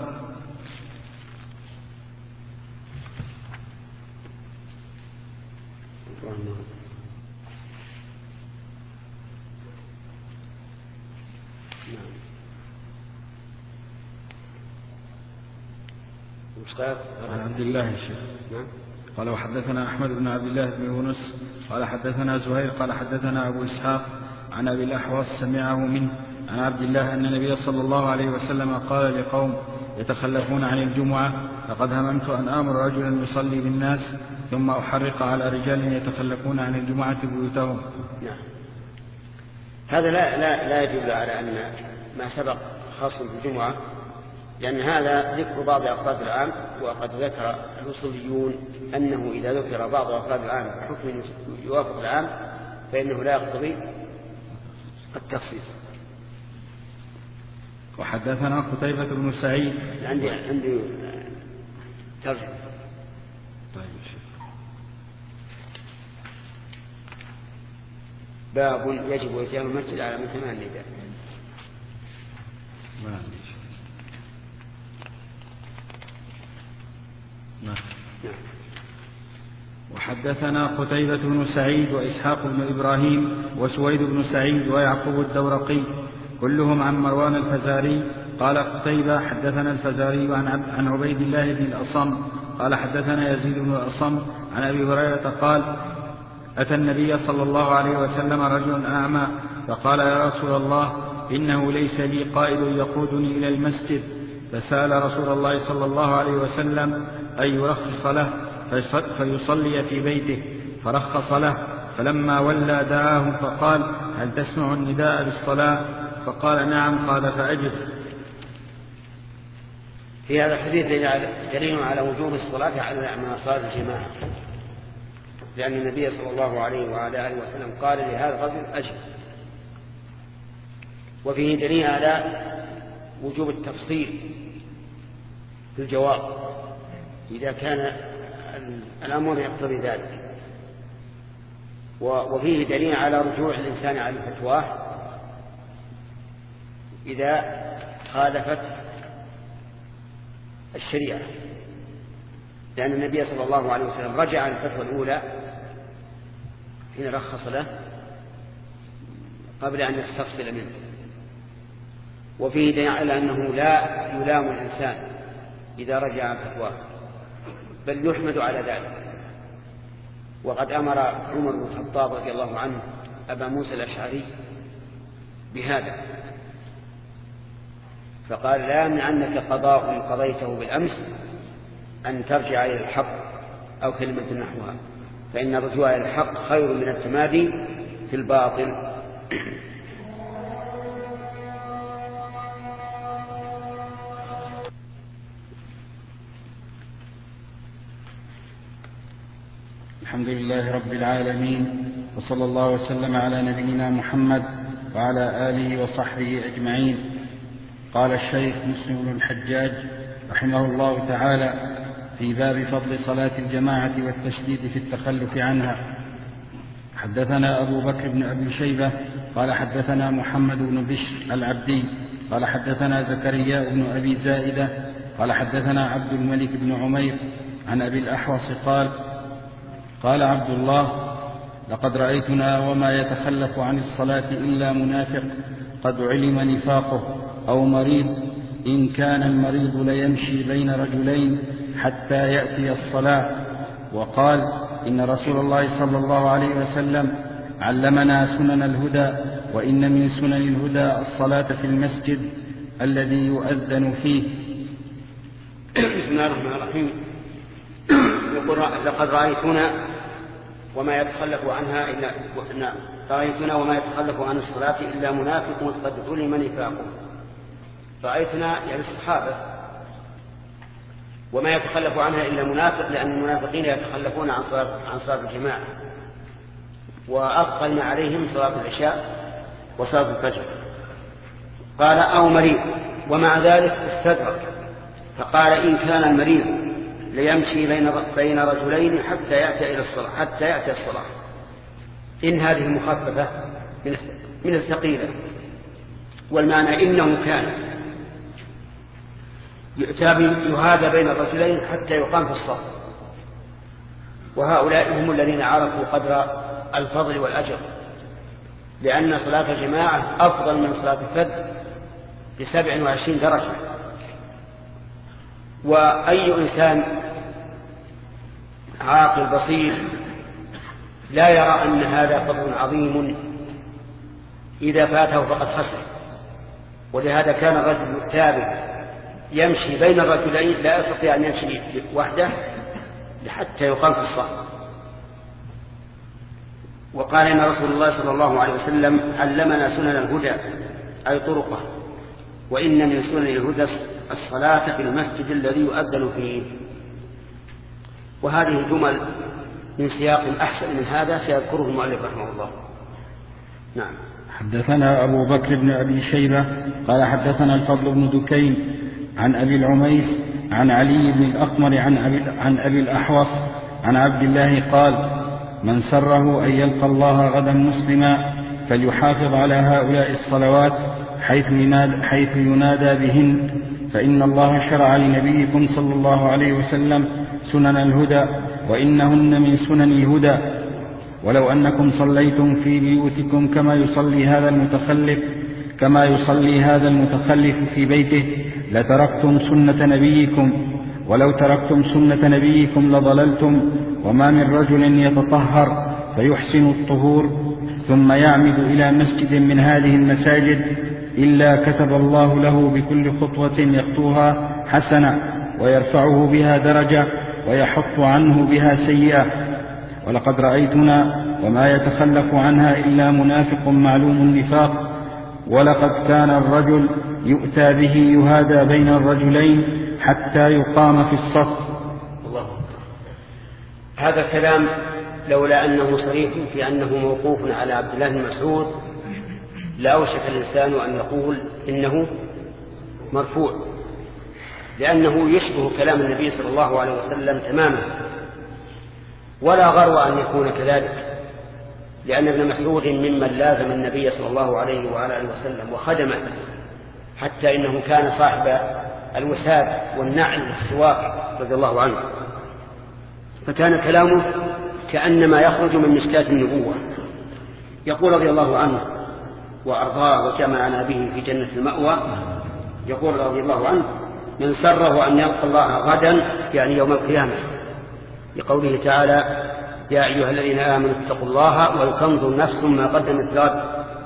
عن عبد الله الشيخ قال وحدثنا أحمد بن عبد الله بن يونس قال حدثنا زهير قال حدثنا أبو إسحاق عن أبي الأحوص سمعه منه عن عبد الله أن النبي صلى الله عليه وسلم قال لقوم يتخلفون عن الجمعة لقد هممت أن آمر رجلا يصلي بالناس ثم أحرق على رجال يتخلفون عن الجمعة بيوتهم. نعم. هذا لا لا لا يدل على أن ما سبق خاص بالجمعة، لأن هذا ذكر بعض أفراد العام، وقد ذكر الأصوليون أنه إذا ذكر بعض أفراد العام بحكم يوافق العام فإنه لا يقتضي التخصيص. وحدثنا قتيبة بن سعيد عندي عندي ترجمة. طيب. باب يجب إتيان المسجد على من سمع النداء. ما عندي شيء. نعم. وحدثنا قتيبة بن سعيد وإسحاق بن إبراهيم وسويد بن سعيد ويعقوب الدورقي كلهم عن مروان الفزاري قال قتيبة حدثنا الفزاري عن عبيد الله بن الأصم قال حدثنا يزيد بن الأصم عن أبي هريرة قال أتى النبي صلى الله عليه وسلم رجل أعمى فقال يا رسول الله إنه ليس لي قائد يقودني إلى المسجد، فسأل رسول الله صلى الله عليه وسلم أن يرخص له فيصلي في بيته، فرخص له. فلما ولى دعاه فقال هل تسمع النداء بالصلاة؟ فقال نعم. قال فأجب. في هذا الحديث دليل على وجوب الصلاة على صلاة الجماعة، لأن النبي صلى الله عليه وعلى آله وسلم قال لهذا الرجل أجب. وفيه دليل على وجوب التفصيل في الجواب إذا كان الأمر يقتضي ذلك، وفيه دليل على رجوع الإنسان على الفتوى إذا خالفت الشريعة، لأن النبي صلى الله عليه وسلم رجع عن الفتوى الأولى حين رخص له قبل أن يستفصل منه. وفيه دليل على أنه لا يلام الإنسان إذا رجع عن فتواه، بل يحمد على ذلك، وقد أمر عمر بن الخطاب رضي الله عنه أبا موسى الأشعري بهذا، فقال لا يمنعنك قضاء قضيته بالأمس أن ترجع إلى الحق أو كلمة نحوها، فإن الرجوع إلى الحق خير من التمادي في الباطل. الحمد لله رب العالمين، وصلى الله وسلم على نبينا محمد وعلى آله وصحبه أجمعين. قال الشيخ مسلم بن الحجاج رحمه الله تعالى في باب فضل صلاة الجماعة والتشديد في التخلف عنها: حدثنا أبو بكر بن أبي شيبة قال حدثنا محمد بن بشر العبدي قال حدثنا زكريا بن أبي زائدة قال حدثنا عبد الملك بن عمير عن أبي الأحوص قال قال عبد الله: لقد رأيتنا وما يتخلف عن الصلاة إلا منافق قد علم نفاقه أو مريض، إن كان المريض ليمشي بين رجلين حتى يأتي الصلاة. وقال: إن رسول الله صلى الله عليه وسلم علمنا سنن الهدى، وإن من سنن الهدى الصلاة في المسجد الذي يؤذن فيه. بسم الله الرحمن الرحيم. يقول: لقد رأيتنا وما يتخلف عنها إلا نعم رأيتنا وما يتخلف عن الصلاة إلا منافق قد علم نفاقه. رأيتنا يعني الصحابة، وما يتخلف عنها إلا منافق، لأن المنافقين يتخلفون عن صلاة عن صلاة الجماعة، وأثقلنا عليهم صلاة العشاء وصلاة الفجر. قال: أو مريض، ومع ذلك استدرك فقال: إن كان المريض ليمشي بين بين رجلين حتى يأتي إلى الصلاة حتى يأتي الصلاة. إن هذه مخففة من الثقيلة، والمعنى إنه كان يهادى بين الرجلين حتى يقام في الصف. وهؤلاء هم الذين عرفوا قدر الفضل والأجر، لأن صلاة الجماعة أفضل من صلاة الفرد بسبع وعشرين درجة. وأي إنسان عاقل بصير لا يرى أن هذا فضل عظيم إذا فاته فقد خسر. ولهذا كان الرجل التابع يمشي بين الرجلين، لا يستطيع أن يمشي وحده حتى يقام في الصف. وقال: إن رسول الله صلى الله عليه وسلم علمنا سنن الهدى أي طرقه، وإن من سنن الهدى الصلاة في المسجد الذي يؤذن فيه. وهذه الجمل من سياق أحسن من هذا سيذكره المؤلف رحمه الله. نعم. حدثنا أبو بكر بن أبي شيبة قال حدثنا الفضل بن دكين عن أبي العميس عن علي بن الأقمر عن أبي, عن أبي الأحوص عن عبد الله قال: من سره أن يلقى الله غدا مسلما فليحافظ على هؤلاء الصلوات حيث ينادى, حيث ينادى بهن، فإن الله شرع لنبيكم صلى الله عليه وسلم سنن الهدى، وإنهن من سنن الهدى. ولو أنكم صليتم في بيوتكم كما يصلي هذا المتخلف كما يصلي هذا المتخلف في بيته لتركتم سنة نبيكم، ولو تركتم سنة نبيكم لضللتم. وما من رجل يتطهر فيحسن الطهور ثم يعمد إلى مسجد من هذه المساجد إلا كتب الله له بكل خطوة يخطوها حسنة، ويرفعه بها درجة، ويحط عنه بها سيئة. ولقد رأيتنا وما يتخلف عنها إلا منافق معلوم النفاق. ولقد كان الرجل يؤتى به يهادى بين الرجلين حتى يقام في الصف. الله. هذا الكلام لولا أنه صريح في أنه موقوف على عبد الله بن مسعود لأوشك الإنسان أن يقول إنه مرفوع، لأنه يشبه كلام النبي صلى الله عليه وسلم تماما، ولا غرو أن يكون كذلك، لأن ابن مسعود ممن لازم النبي صلى الله عليه وعلى آله وسلم وخدمه، حتى إنه كان صاحب الوساد والنعل والسواك رضي الله عنه، فكان كلامه كأنما يخرج من مشكاة النبوة. يقول رضي الله عنه وأرضاه وجمعنا به في جنة المأوى، يقول رضي الله عنه: من سره أن يلقى الله غدا يعني يوم القيامة، لقوله تعالى: يا أيها الذين آمنوا اتقوا الله ولتنظر نفس ما قدمت لغد.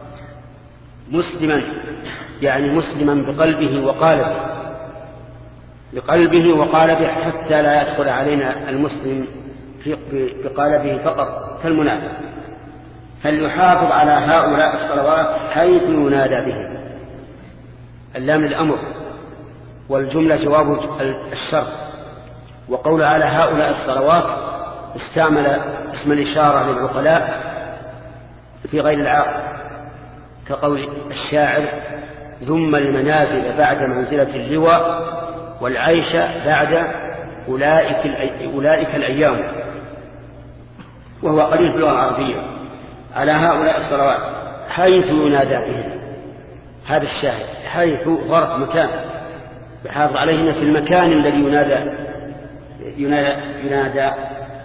مسلما يعني مسلما بقلبه وقالبه، بقلبه وقالبه، حتى لا يدخل علينا المسلم بقالبه فقط كالمنافق. فليحافظ على هؤلاء الصلوات حيث ينادى بهم. اللام الأمر والجملة جواب الشرط. وقول على هؤلاء الصلوات استعمل اسم الإشارة للعقلاء في غير العاقل، كقول الشاعر ثم المنازل بعد منزلة اللواء والعيش بعد أولئك, أولئك الأيام، وهو قليل في اللغة العربية. على هؤلاء الصلوات حيث ينادى بهم، هذا الشاهد، حيث ظرف مكان، بحافظ عليهن في المكان الذي ينادى, ينادى, ينادى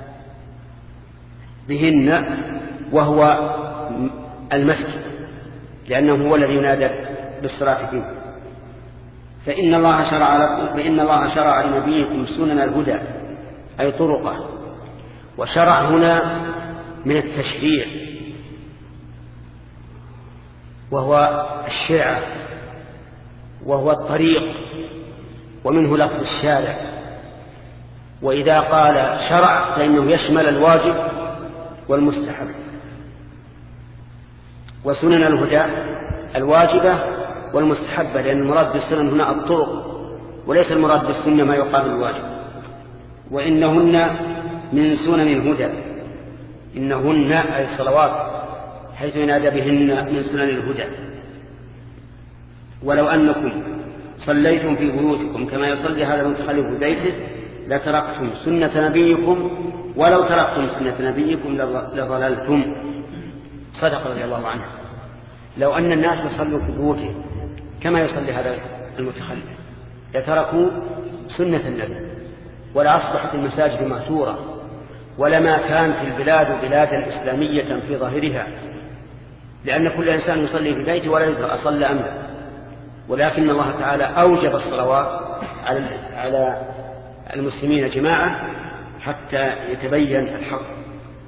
بهن، وهو المسجد، لأنه هو الذي ينادى بالصلاة فيه. فإن الله شرع لكم فإن الله شرع لنبيكم سنن الهدى أي طرقه. وشرع هنا من التشريع، وهو الشرع، وهو الطريق، ومنه لفظ الشارع. وإذا قال شرع فإنه يشمل الواجب والمستحب. وسنن الهدى الواجبة والمستحبة، لأن المراد بالسنن هنا الطرق، وليس المراد بالسنة ما يقابل الواجب. وإنهن من سنن الهدى، إنهن أي الصلوات حيث ينادى بهن من سنن الهدى. ولو أنكم صليتم في بيوتكم كما يصلي هذا المتخلف في بيته لتركتم سنة نبيكم، ولو تركتم سنة نبيكم لضللتم. صدق رضي الله عنه. لو أن الناس يصلوا في بيوتهم كما يصلي هذا المتخلف لتركوا سنة النبي، ولا أصبحت المساجد مهجورة، ولما كان في البلاد بلادا إسلامية في ظاهرها، لأن كل إنسان يصلي في بيته ولا يدري أصلى أم لا. ولكن الله تعالى أوجب الصلوات على المسلمين جماعة حتى يتبين الحق.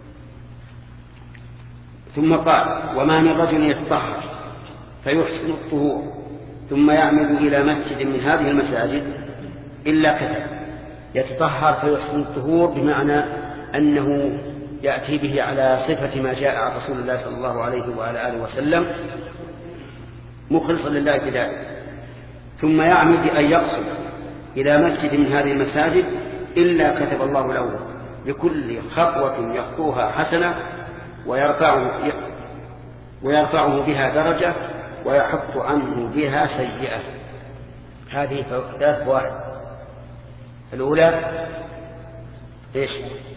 ثم قال وما من رجل يتطهر فيحسن الطهور ثم يعمد إلى مسجد من هذه المساجد إلا كتب. يتطهر فيحسن الطهور بمعنى أنه يأتي به على صفة ما جاء عن رسول الله صلى الله عليه وعلى آله وسلم مخلصا لله ابتداء. ثم يعمد أن يقصد إلى مسجد من هذه المساجد إلا كتب الله له لكل خطوة يخطوها حسنة ويرفعه, ويرفعه بها درجة ويحط عنه بها سيئة. هذه ثلاث فوائد. الأولى إيش؟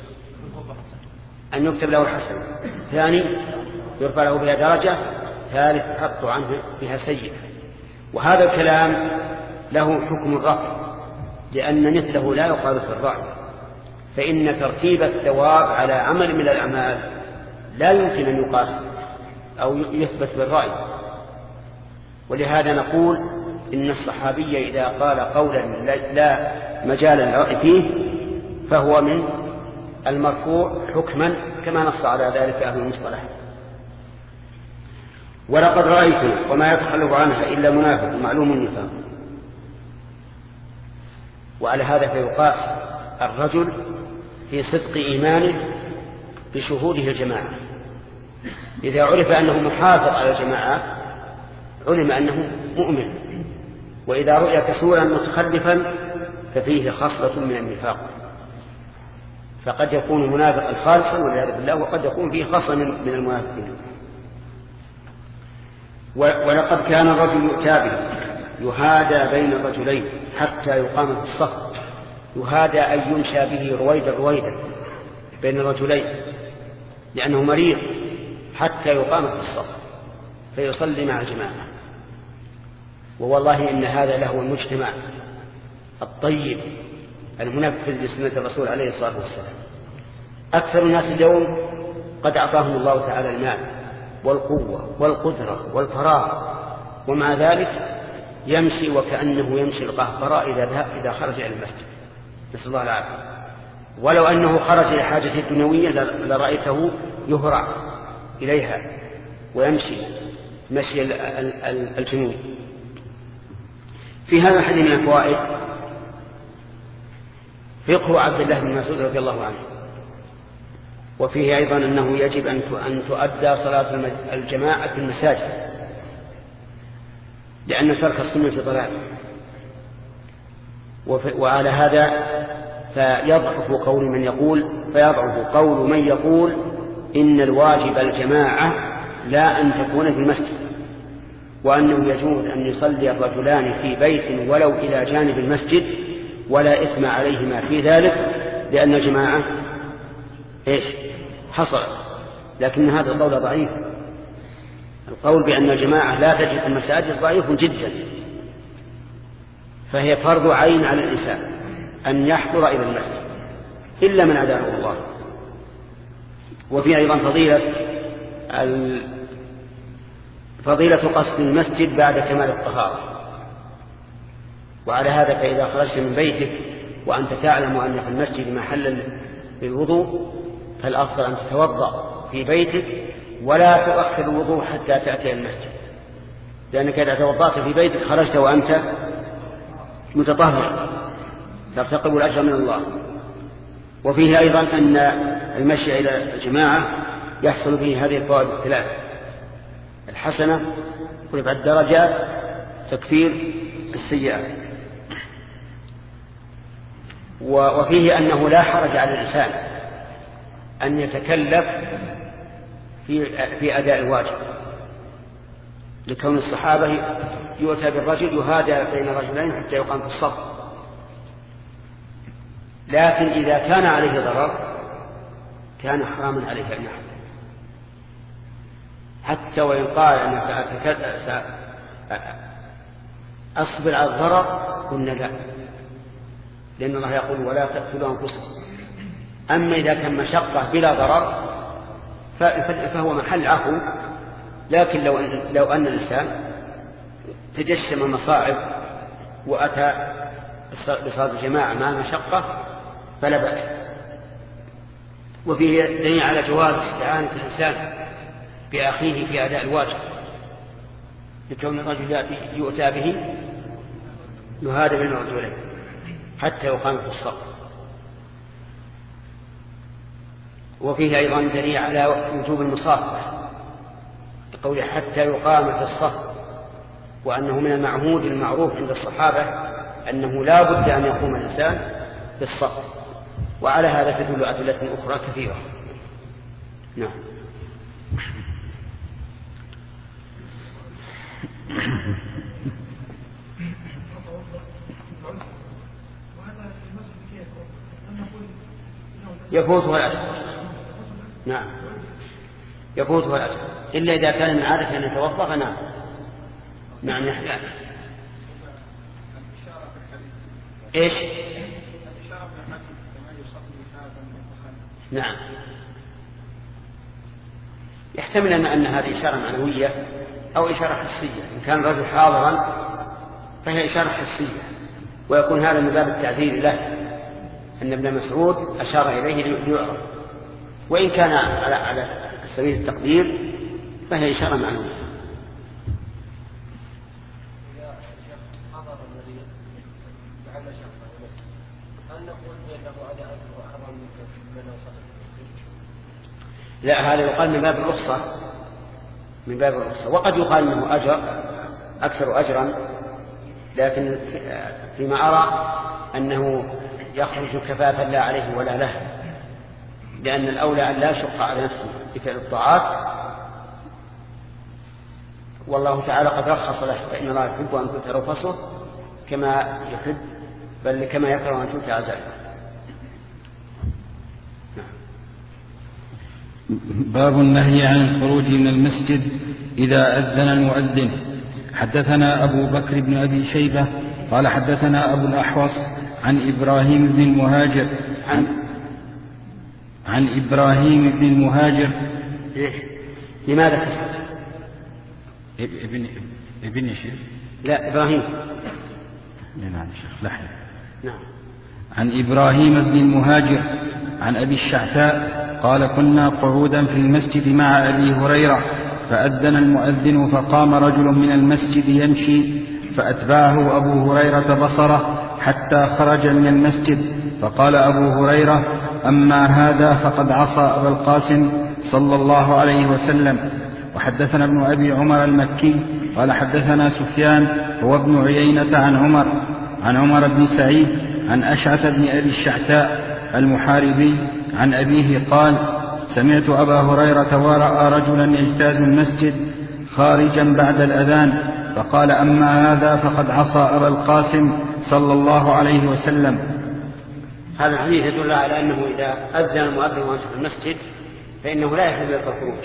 أن يكتب له الحسنة. ثاني يرفع له بها درجة. ثالث يحط عنه بها سيئة. وهذا الكلام له حكم الرفع، لأن مثله لا يقال في الرأي، فإن ترتيب الثواب على عمل من الأعمال لا يمكن أن يقاس أو يثبت بالرأي. ولهذا نقول إن الصحابي إذا قال قولا لا مجال للرأي فيه فهو من المرفوع حكما، كما نص على ذلك أهل المصطلح. ولقد رأيت وما يتخلف عنها إلا منافق معلوم النفاق. وعلى هذا فيقاس الرجل في صدق إيمانه بشهوده الجماعة. إذا عرف أنه محافظ على الجماعة علم أنه مؤمن، وإذا رؤي كسولا متخلفا ففيه خصلة من النفاق، فقد يكون منافقا خالصا والعياذ بالله، وقد يكون فيه خصلة من المنافقين. ولقد كان الرجل يؤتى به يهادى بين الرجلين حتى يقام في الصف. يهادى أي يمشى به رويدا رويدا بين الرجلين لأنه مريض حتى يقام في الصف فيصلي مع الجماعة. ووالله إن هذا له المجتمع الطيب المنفذ لسنة الرسول عليه الصلاة والسلام. أكثر الناس اليوم قد أعطاهم الله تعالى المال والقوة والقدرة والفراغ، ومع ذلك يمشي وكأنه يمشي القهقراء إذا إذا خرج إلى المسجد، نسأل الله العافية. ولو أنه خرج لحاجة الدنيوية لرأيته يهرع إليها ويمشي مشي الجنون. في هذا الحديث من الفوائد فقه عبد الله بن مسعود رضي الله عنه، وفيه أيضا أنه يجب أن تؤدى صلاة الجماعة في المساجد، لأن ترك السنة ضلال. وعلى هذا فيضعف قول من يقول فيضعف قول من يقول إن الواجب الجماعة لا أن تكون في المسجد، وأنه يجوز أن يصلي الرجلان في بيت ولو إلى جانب المسجد ولا إثم عليهما في ذلك، لأن الجماعة إيش حصلت. لكن هذا القول ضعيف. القول بأن الجماعة لا تجد في المساجد ضعيف جدا، فهي فرض عين على الإنسان أن يحضر إلى المسجد إلا من أداره الله. وفي أيضا فضيلة فضيلة قصد المسجد بعد كمال الطهارة. وعلى هذا فإذا خرجت من بيتك وأنت تعلم أن في المسجد محلا للوضوء فالأفضل أن تتوضأ في بيتك ولا تؤخر الوضوء حتى تأتي المسجد، لأنك إذا توضأت في بيتك خرجت وأنت متطهر ترتقب الأجر من الله. وفيه أيضا أن المشي إلى الجماعة يحصل فيه هذه الفوائد الثلاث: الحسنة، رفع الدرجات، تكفير السيئات. وفيه أنه لا حرج على الإنسان أن يتكلف في في أداء الواجب، لكون الصحابة يؤتى بالرجل يهادى بين رجلين حتى يقام في الصف. لكن إذا كان عليه ضرر كان حراما عليه أن يحضر، حتى وإن قال أنا سأصبر على الضرر قلنا لا، لأن الله يقول ولا تقتلوا أنفسكم. أما إذا كان مشقة بلا ضرر فهو محل عفو. لكن لو أن, لو أن الإنسان تجشم مصاعب وأتى بصلاة الجماعة مع مشقة فلا بأس. وفيه دليل على جواز استعانة الإنسان بأخيه في أداء الواجب، لكون الرجل يأتي يؤتى به يهادى بين الرجلين حتى يقام في الصف. وفيه أيضا دليل على وجوب المصافحة بقوله حتى يقام في الصف، وأنه من المعهود المعروف عند الصحابة أنه لا بد أن يقوم الإنسان في الصف. وعلى هذا تدل أدلة أخرى كثيرة. نعم. يفوتها الأجر. نعم يفوتها الأجر إلا إذا كان من عادة أن يتوضأ فنعم. نعم يحيى. إيش؟ نعم يحتمل أن هذه إشارة معنوية أو إشارة حسية. إن كان الرجل حاضرا فهي إشارة حسية، ويكون هذا من باب التعزير له أن ابن مسعود أشار إليه ليعرف. وإن كان على على سبيل التقدير فهي إشارة معنوية. لا، هذا يقال من باب الرخصة، من باب الرخصة. وقد يقال أنه أجر أكثر أجرا، لكن فيما أرى أنه يخرج كفافا لا عليه ولا له، لأن الأولى أن لا يشق على نفسه بفعل الطاعات، والله تعالى قد رخص له، فإن الله يحب أن تؤتى رخصه كما يحب بل كما يكره أن تؤتى عزائمه. باب النهي عن الخروج من المسجد إذا أذن المؤذن. حدثنا أبو بكر بن أبي شيبة قال حدثنا أبو الأحوص عن إبراهيم بن المهاجر عن, عن إبراهيم بن المهاجر. لماذا كسر؟ ابن ابن شيخ؟ لا، إبراهيم. نعم شيخ لحن. نعم. عن إبراهيم بن المهاجر عن أبي الشعثاء قال كنا قعودا في المسجد مع أبي هريرة فأذن المؤذن فقام رجل من المسجد يمشي فأتبعه أبو هريرة بصره حتى خرج من المسجد فقال أبو هريرة أما هذا فقد عصى أبا القاسم صلى الله عليه وسلم. وحدثنا ابن أبي عمر المكي قال حدثنا سفيان هو ابن عيينة عن عمر عن عمر بن سعيد عن أشعث بن أبي الشعثاء المحاربي عن أبيه قال سمعت أبا هريرة ورأى رجلا يجتاز المسجد خارجا بعد الأذان فقال أما هذا فقد عصى أبا القاسم صلى الله عليه وسلم. هذا الحديث يدل على أنه إذا أذن المؤذن وأنت في المسجد فإنه لا يحل لك الخروج،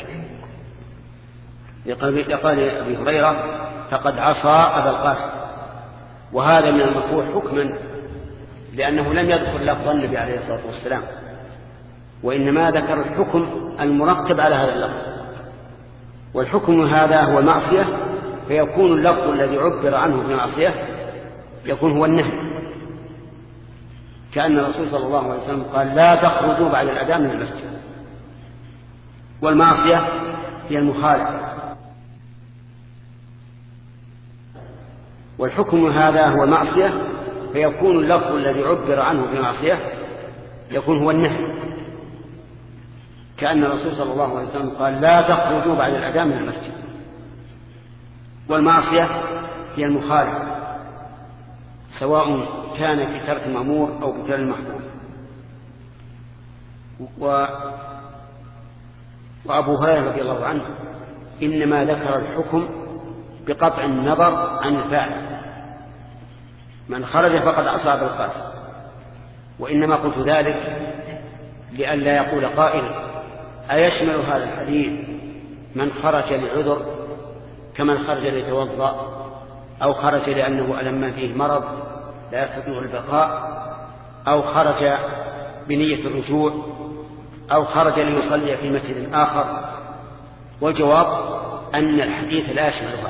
لقال أبي هريرة فقد عصى أبا القاسم، وهذا من المرفوع حكما لأنه لم يذكر لفظ النبي عليه الصلاة والسلام، وإنما ذكر الحكم المرتب على هذا اللفظ، والحكم هذا هو المعصية، فيكون اللفظ الذي عبر عنه بالمعصية يكون هو النهي، كأن الرسول صلى الله عليه وسلم قال لا تخرجوا بعد الأذان من المسجد، والمعصية هي المخالفة، والحكم هذا هو المعصية، فيكون اللفظ الذي عبر عنه بالمعصية يكون هو النهي، كأن الرسول صلى الله عليه وسلم قال لا تخرجوا بعد الأذان من المسجد، والمعصية هي المخالفة سواء كان في ترك المأمور أو في فعل المحظور. و... وأبو هريرة رضي الله عنه إنما ذكر الحكم بقطع النظر عن الفاعل، من خرج فقد عصى أبا القاسم، وإنما قلت ذلك لئلا يقول قائل أيشمل هذا الحديث من خرج لعذر كمن خرج ليتوضأ أو خرج لأنه ألم فيه مرض لا يستطيع البقاء أو خرج بنية الرجوع أو خرج ليصلي في مسجد آخر؟ والجواب أن الحديث لا يشمل هذا،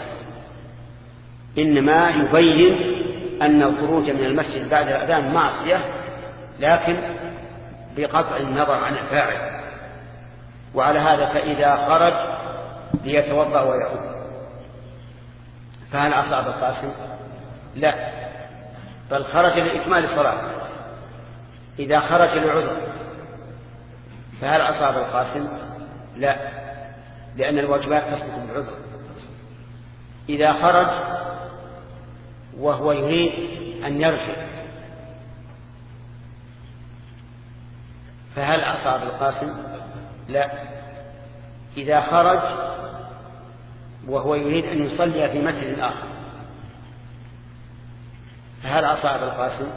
إنما يبين أن الخروج من المسجد بعد الأذان معصية لكن بقطع النظر عن الفاعل. وعلى هذا فإذا خرج ليتوضأ ويعود فهل عصى أبا القاسم؟ لا، بل خرج لإكمال الصلاة. إذا خرج لعذر فهل عصى أبا القاسم؟ لا، لأن الواجبات تسقط بالعذر. إذا خرج وهو يريد أن يرجع فهل عصى أبا القاسم؟ لا، إذا خرج وهو يريد أن يصلي في مسجد آخر فهل عصى أبا القاسم؟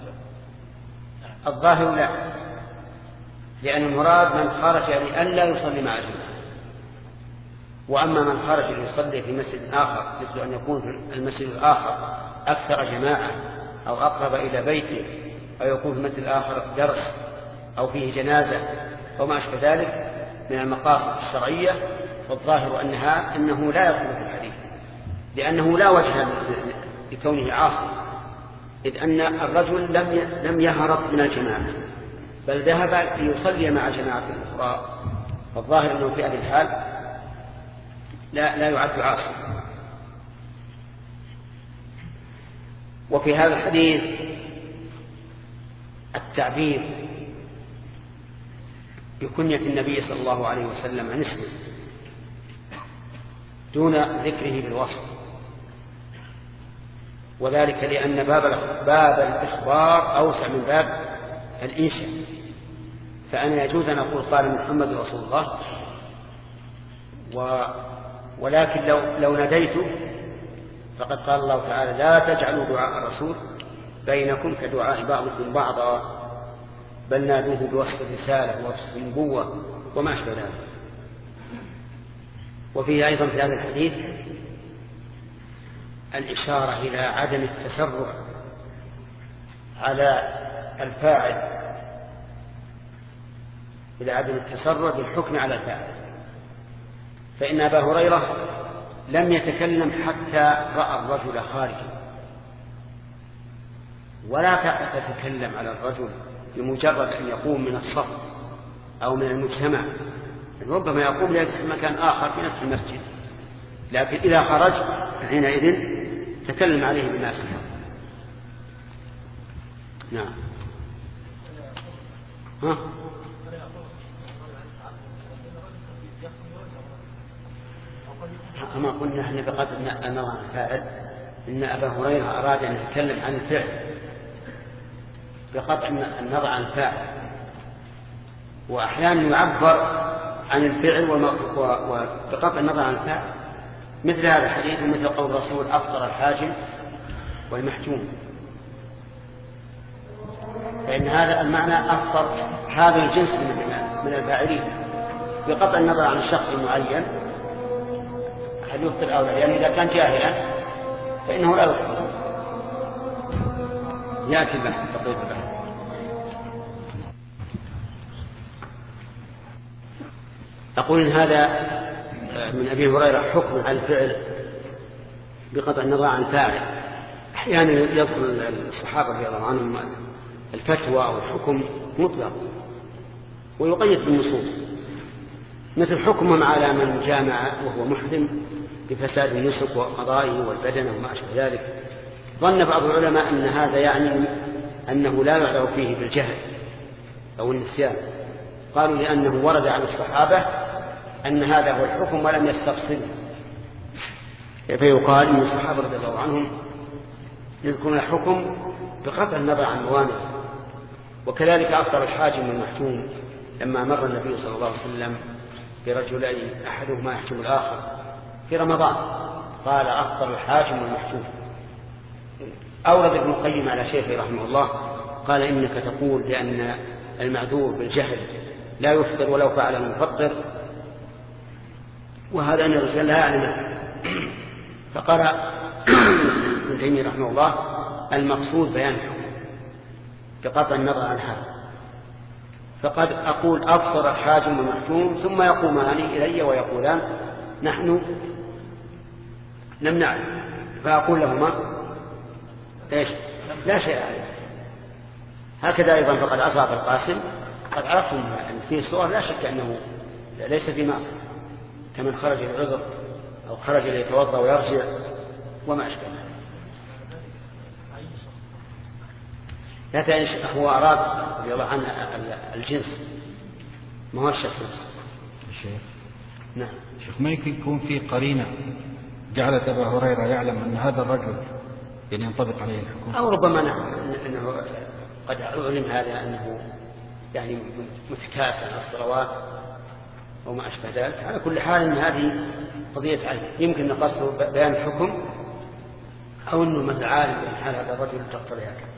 الظاهر لا، لأن المراد من خرج لئلا يصلي مع جماعة، وأما من خرج ليصلي في مسجد آخر مثل أن يكون في المسجد الآخر أكثر جماعة أو أقرب إلى بيته أو يكون في المسجد الآخر درس أو فيه جنازة أو ما أشبه ذلك من المقاصد الشرعية، فالظاهر أنها أنه لا يدخل في الحديث، لأنه لا وجه لكونه عاصي، إذ أن الرجل لم لم يهرب من الجماعة بل ذهب ليصلي مع جماعة أخرى، فالظاهر أنه في هذه الحال لا لا يعد عاصي. وفي هذا الحديث التعبير بكنية النبي صلى الله عليه وسلم عن اسمه دون ذكره بالوصف، وذلك لأن باب باب الإخبار أوسع من باب الإنشاء، فأنا يجوز أن أقول قال محمد رسول الله، و ولكن لو, لو ناديته فقد قال الله تعالى لا تجعلوا دعاء الرسول بينكم كدعاء بعضكم بعضا بل نادوه بوصف الرسالة ووصف النبوة وما أشبه ذلك. وفيه أيضا في هذا الحديث الإشارة إلى عدم التسرع على الفاعل، إلى عدم التسرع بالحكم على الفاعل، فإن أبا هريرة لم يتكلم حتى رأى الرجل خارجا، ولا تتكلم على الرجل بمجرد أن يقوم من الصف أو من المجتمع، ربما يقوم ليجلس في مكان آخر في نفس المسجد، لكن إذا خرج حينئذ تكلم عليه بما يستحق. نعم. ها؟ كما قلنا احنا بقدر النظر عن الفاعل، إن أبا هريرة أراد أن يتكلم عن الفعل بقطع النظر عن الفاعل، وأحيانا يعبر عن الفعل وبقطع النظر عن الفاعل، مثل هذا الحديث ومثل قول الرسول أفطر الحاجم والمحجوم، فإن هذا المعنى أفطر هذا الجنس من الفاعلين بقطع النظر عن الشخص المعين هل يفطر أو لا، يعني إذا كان جاهلا فإنه لا يفطر. يأتي البحث تقييد البحث. أقول إن هذا من أبي هريرة حكم على الفعل بقطع النظر عن الفاعل. أحيانا يذكر الصحابة رضي الله عنهم الفتوى أو الحكم مطلق ويقيد بالنصوص، مثل حكمهم على من جامع وهو محرم بفساد النسك وقضائه والبدن وما أشبه ذلك. ظن بعض العلماء أن هذا يعني أنه لا يعذر فيه بالجهل أو النسيان، قالوا لأنه ورد عن الصحابة أن هذا هو الحكم ولم يستفصله، فيقال إن الصحابة رضي الله عنهم يذكرون الحكم بقطع النظر عن موانعه. وكذلك أفطر الحاجم والمحجوم لما مر النبي صلى الله عليه وسلم برجلين أحدهما يحجم الآخر في رمضان، قال أفطر الحاجم والمحجوم. أورد ابن القيم على شيخه رحمه الله قال إنك تقول بأن المعذور بالجهل لا يفطر ولو فعل المفطر، وهذا أن الرجل لا يعلم. فقال ابن تيمية رحمه الله المقصود بيان الحكم بقطع النظر عن هذا، فقد أقول أفطر الحاجم والمحجوم ثم يقومان إلي ويقولان نحن لم نعلم، فأقول لهما إيش لا شيء عليه. هكذا أيضا فقد أصاب القاسم قد عرفتم أن فيه صور لا شك أنه ليس في معصية، كمن خرج للعذر أو خرج ليتوضأ ويرجع وما أشبه. لا هو أراد رضي الله عنه الجنس ما هو الشخص نفسه. شيخ نعم شيخ ما يكون في قرينة جعلت أبا هريرة يعلم أن هذا الرجل يعني ينطبق عليه الحكم، أو ربما نعم أنه قد علم هذا أنه يعني متكاسل على الصلوات وما أشبه ذلك. على كل حال أن هذه قضية علم، يمكن نقصه بيان الحكم أو أنه مثل عالم بأن حال هذا الرجل تقتضي هكذا.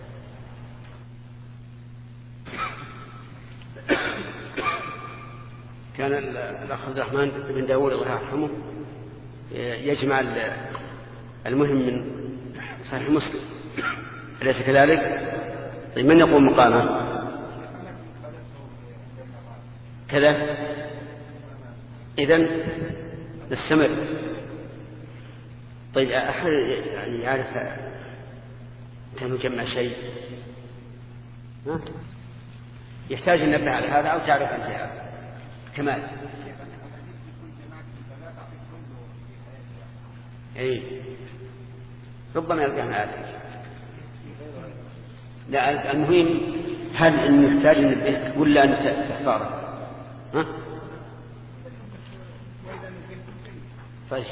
كان الأخ عبد الرحمن بن داوود الله يرحمه يجمع المهم من صحيح مسلم، أليس كذلك؟ طيب من يقوم مقامه؟ كذا. إذن نستمر. طيب أحد يعني يعرف كان يجمع شيء ها؟ يحتاج أن نبه على هذا أو تعرف أنت هذا كمال. أي ربما يلقى هذا. لا المهم هل أن يحتاج أن نبه ولا أن تختاره؟ ها؟ طيب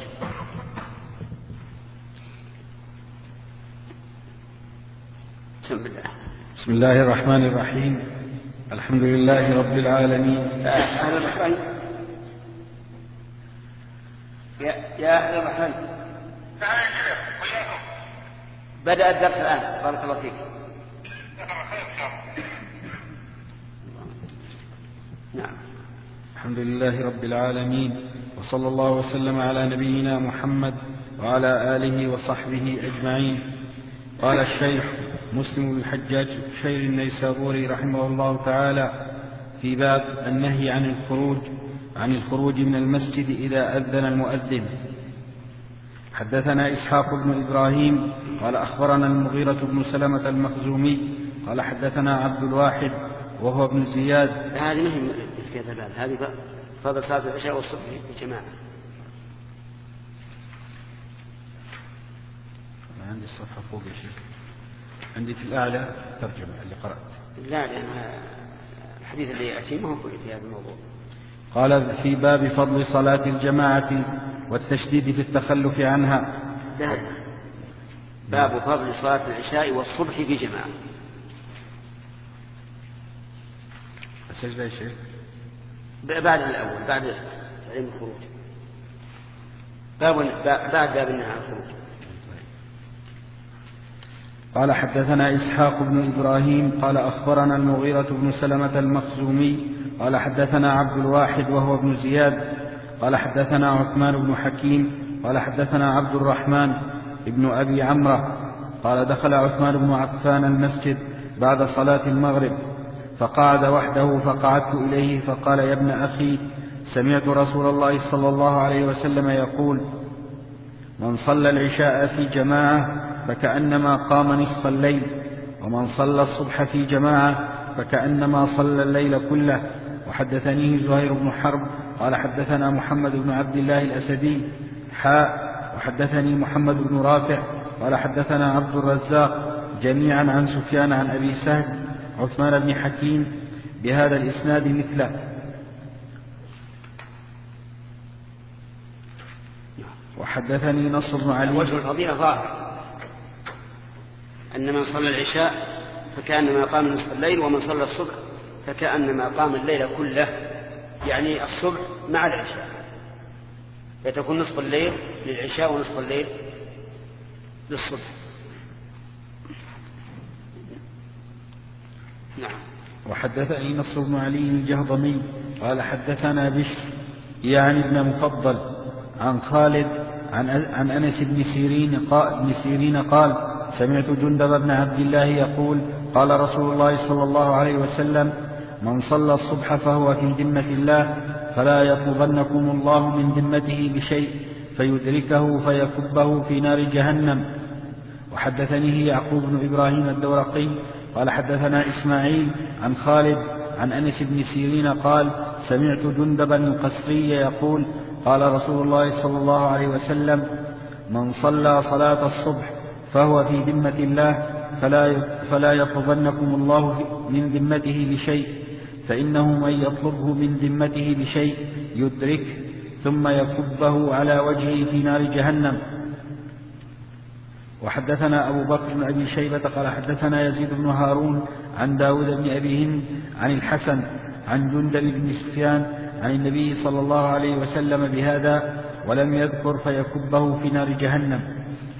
بسم الله. بسم الله الرحمن الرحيم. الحمد لله رب العالمين. أهل الرحمن يا يا أهل الرحمن بدأ الدرس الآن. بارك الله فيك. نعم. الحمد لله رب العالمين، وصلى الله وسلم على نبينا محمد وعلى آله وصحبه أجمعين. قال الشيخ مسلم بن الحجاج الشير النيسابوري رحمه الله تعالى في باب النهي عن الخروج عن الخروج من المسجد إذا أذن المؤذن. حدثنا إسحاق بن إبراهيم قال أخبرنا المغيرة بن سلمة المخزومي قال حدثنا عبد الواحد وهو ابن زياد. هذه ما هي في هذا الباب، هذه فضل صلاة العشاء والصبح في جماعة. أنا عندي الصفحة فوق يا شيخ، عندي في الأعلى ترجمة اللي قرأت. لا لأن الحديث اللي يأتي ما هو في هذا الموضوع. قال في باب فضل صلاة الجماعة والتشديد في التخلف عنها. لا. باب فضل صلاة العشاء والصبح في جماعة. السجدة يا شيخ بعد الأول، بعد علم الخروج، باب بعد باب النهي عن الخروج. قال حدثنا إسحاق بن إبراهيم قال أخبرنا المغيرة بن سلمة المخزومي قال حدثنا عبد الواحد وهو ابن زياد قال حدثنا عثمان بن حكيم قال حدثنا عبد الرحمن ابن أبي عمرة قال دخل عثمان بن عفان المسجد بعد صلاة المغرب فقعد وحده فقعدت إليه فقال يا ابن أخي سمعت رسول الله صلى الله عليه وسلم يقول من صلى العشاء في جماعة فكأنما قام نصف الليل ومن صلى الصبح في جماعة فكأنما صلى الليل كله. وحدثنيه زهير بن حرب قال حدثنا محمد بن عبد الله الأسدي حاء وحدثني محمد بن رافع قال حدثنا عبد الرزاق جميعا عن سفيان عن أبي سهل عثمان بن حكيم بهذا الإسناد مثله. وحدثني نصر بن علي. وجه الفضيلة ظاهر أن من صلى العشاء فكأنما قام نصف الليل ومن صلى الصبح فكأنما قام الليل كله، يعني الصبح مع العشاء، فتكون نصف الليل للعشاء ونصف الليل للصبح. نعم. وحدثني نصر بن علي الجهضمي قال حدثنا بشر يعني ابن مفضل عن خالد عن, عن أنس بن سيرين, بن سيرين قال سمعت جندب بن عبد الله يقول قال رسول الله صلى الله عليه وسلم من صلى الصبح فهو في ذمة الله فلا يطلبنكم الله من ذمته بشيء فيدركه فيكبه في نار جهنم. وحدثنيه يعقوب بن إبراهيم الدورقي قال حدثنا إسماعيل عن خالد عن أنس بن سيرين قال سمعت جندبا القسري يقول قال رسول الله صلى الله عليه وسلم من صلى صلاة الصبح فهو في ذمة الله فلا فلا يطلبنكم الله من ذمته بشيء فإنه من يطلبه من ذمته بشيء يدركه ثم يكبه على وجهه في نار جهنم. وحدثنا أبو بكر بن أبي شيبة قال حدثنا يزيد بن هارون عن داود بن أبي هند عن الحسن عن جندب بن سفيان عن النبي صلى الله عليه وسلم بهذا ولم يذكر فيكبه في نار جهنم.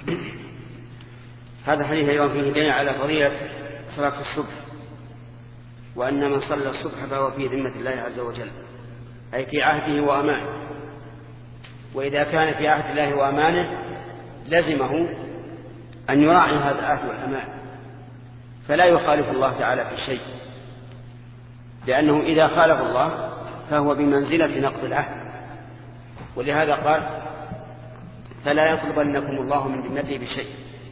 هذا الحديث أيضا فيه دليل على فضيلة صلاة الصبح، وأن من صلى الصبح فهو في ذمة الله عز وجل، أي في عهده وأمانه، وإذا كان في عهد الله وأمانه لزمه أن يراعي هذا العهد والأمان فلا يخالف الله تعالى في شيء، لأنه إذا خالف الله فهو بمنزلة نقض العهد. ولهذا قال فلا يطلبنكم الله من ذمته بشيء.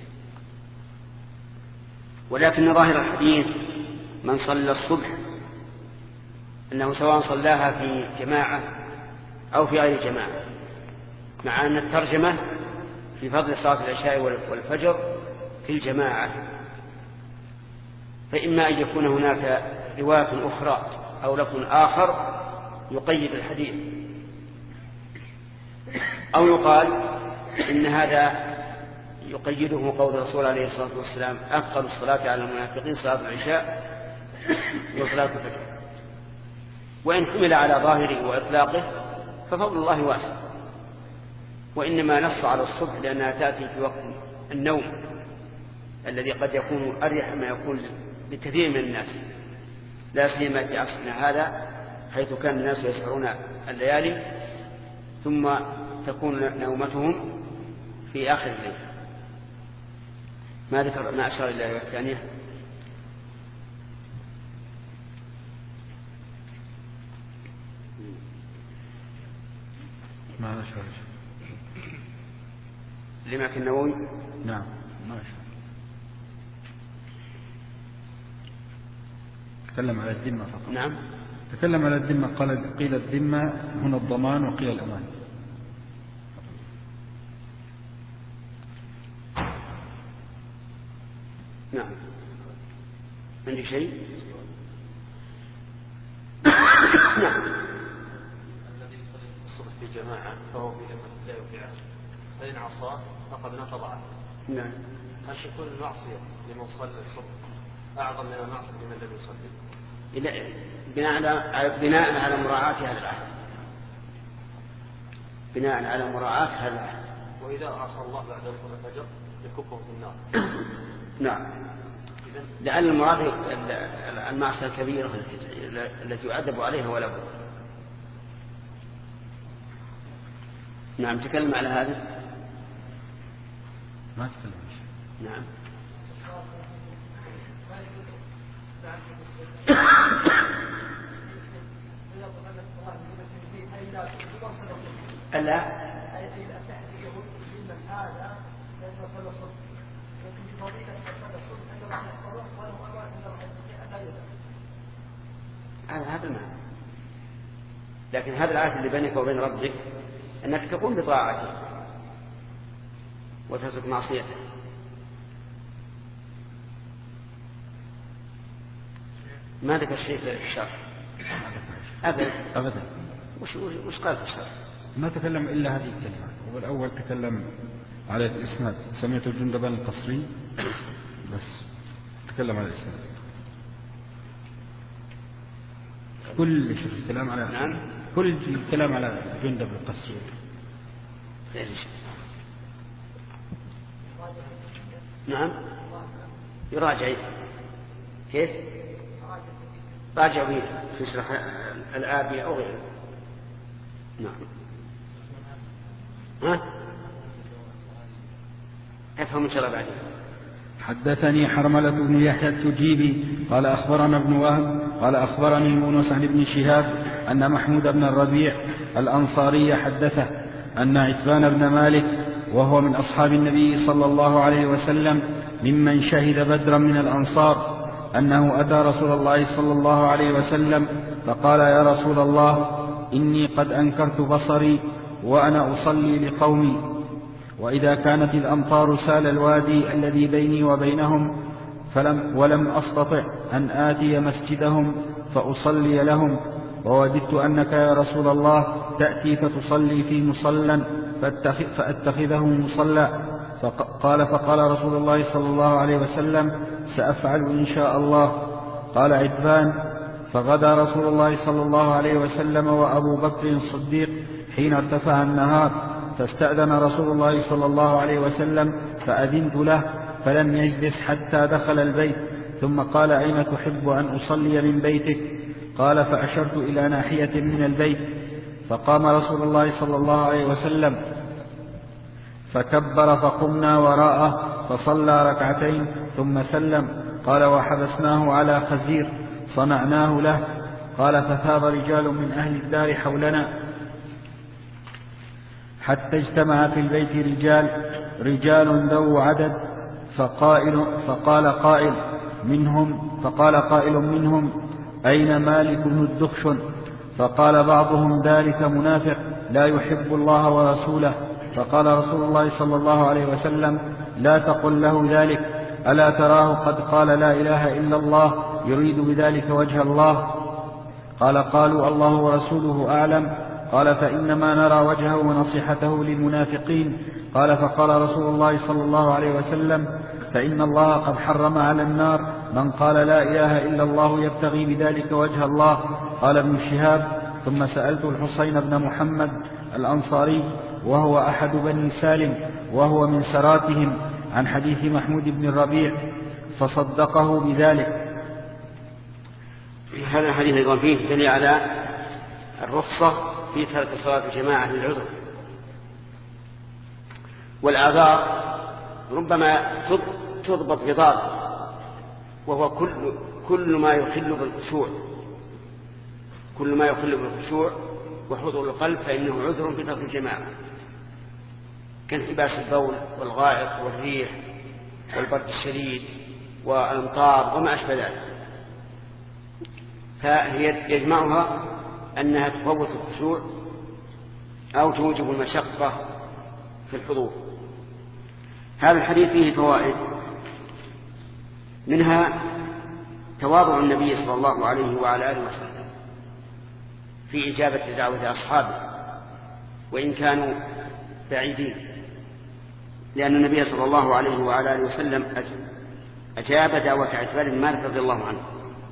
ولكن ظاهر الحديث من صلى الصبح أنه سواء صلاها في جماعة أو في غير جماعة، مع أن الترجمة في فضل صلاة العشاء والفجر في الجماعة، فإما أن يكون هناك رواية أخرى أو لفظ آخر يقيد الحديث، أو يقال إن هذا يقيده قول الرسول عليه الصلاة والسلام أثقل الصلاة على المنافقين صلاة العشاء وصلاة الفجر. وإن حمل على ظاهره وإطلاقه ففضل الله واسع، وإنما نص على الصبح لأنها تأتي في وقت النوم الذي قد يكون أريح ما يكون لكثير من الناس، لا سيما في عصرنا هذا حيث كان الناس يسهرون الليالي ثم تكون نومتهم في آخر الليل. ما ذكر ما أشار إلى الرواية الثانية. ما أشار الإمام النووي. نعم ماشي. تكلم على الذمة فقط. نعم تكلم على الذمة، قال قيل الذمة هنا الضمان وقيل الأمان. نعم عندي شيء. نعم. الذي يصلي الصبح في جماعة فهو في ذمة الله وفي عهده، فإن عصاه فقد نقض عهده. نعم. هل تكون المعصية لمن صلى الصبح أعظم من المعصية لمن لم يصلي؟ بناء على بناء على مراعاة هذا العهد. بناء على مراعاة هذا العهد. وإذا عصى الله بعد صلاة الفجر يكبه في النار. نعم. لأن المراد المعصية الكبيرة التي يعذب عليها ولا بد. نعم تكلم على هذا. ما تكلم. نعم. ألا هذا المعنى. لكن هذا العهد اللي بينك وبين ربك أنك تقوم بطاعته وتترك معصيته. ما ذكر شيء في الشرع أبدا أبدا. وش وش قال في الشرع؟ ما تكلم إلا هذه الكلمات. هو الأول تكلم على الإسناد، سمعت الجندبان القصري بس تكلم على الإسناد. كل شيء الكلام على نعم. كل الكلام على جندب القصري. نعم يراجع. كيف؟ راجع فيه في شرح الآبية أو غيره. نعم. ها؟ أفهم إن شاء الله بعدين. حدثني حرملة بن يحيى التجيبي قال أخبرنا ابن وهب قال أخبرني يونس عن ابن شهاب أن محمود بن الربيع الأنصاري حدثه أن عتبان بن مالك وهو من أصحاب النبي صلى الله عليه وسلم ممن شهد بدرا من الأنصار أنه أتى رسول الله صلى الله عليه وسلم فقال يا رسول الله إني قد أنكرت بصري وأنا أصلي لقومي، وإذا كانت الأمطار سال الوادي الذي بيني وبينهم فلم ولم أستطع أن آتي مسجدهم فأصلي لهم، ووددت أنك يا رسول الله تأتي فتصلي في مصلى فأتخذه مصلى. قال فقال رسول الله صلى الله عليه وسلم سأفعل إن شاء الله. قال عتبان فغدا رسول الله صلى الله عليه وسلم وأبو بكر الصديق حين ارتفع النهار، فاستأذن رسول الله صلى الله عليه وسلم فأذنت له فلم يجلس حتى دخل البيت، ثم قال أين تحب أن أصلي من بيتك؟ قال فأشرت إلى ناحية من البيت، فقام رسول الله صلى الله عليه وسلم فكبر فقمنا وراءه فصلى ركعتين ثم سلم. قال وحبسناه على خزير صنعناه له. قال فثاب رجال من أهل الدار حولنا حتى اجتمع في البيت رجال رجال ذو عدد، فقائل فقال قائل منهم فقال قائل منهم أين مالك بن الدخشن؟ فقال بعضهم ذلك منافق لا يحب الله ورسوله. فقال رسول الله صلى الله عليه وسلم لا تقل له ذلك، ألا تراه قد قال لا إله إلا الله يريد بذلك وجه الله؟ قال قالوا الله ورسوله أعلم. قال فإنما نرى وجهه ونصيحته للمنافقين. قال فقال رسول الله صلى الله عليه وسلم فإن الله قد حرم على النار من قال لا إله إلا الله يبتغي بذلك وجه الله. قال ابن شهاب ثم سألت الحسين بن محمد الأنصاري وهو أحد بني سالم وهو من سراتهم عن حديث محمود بن الربيع فصدقه بذلك. هذا الحديث أيضا فيه دليل على الرخصة في ترك صلاة الجماعة للعذر، والأعذار ربما تضبط بضابط وهو كل كل ما يخل بالخشوع كل ما يخل بالخشوع وحضور القلب فإنه عذر في ترك الجماعة، كانتباس البول والغائط والريح والبرد الشديد والأمطار وما أشبه ذلك، فهي يجمعها أنها تفوت الخشوع أو توجب المشقة في الحضور. هذا الحديث فيه فوائد، منها تواضع النبي صلى الله عليه وعلى آله وسلم في إجابة دعوة أصحابه وإن كانوا بعيدين، لأن النبي صلى الله عليه وعلى آله وسلم أجاب دعوة عتبان بن مالك رضي الله عنه.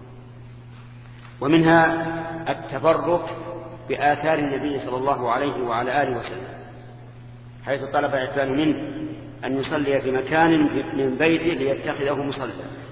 ومنها التبرك بآثار النبي صلى الله عليه وعلى آله وسلم، حيث طلب عتبان منه أن يصلي في مكان من بيته ليتخذه مصلى.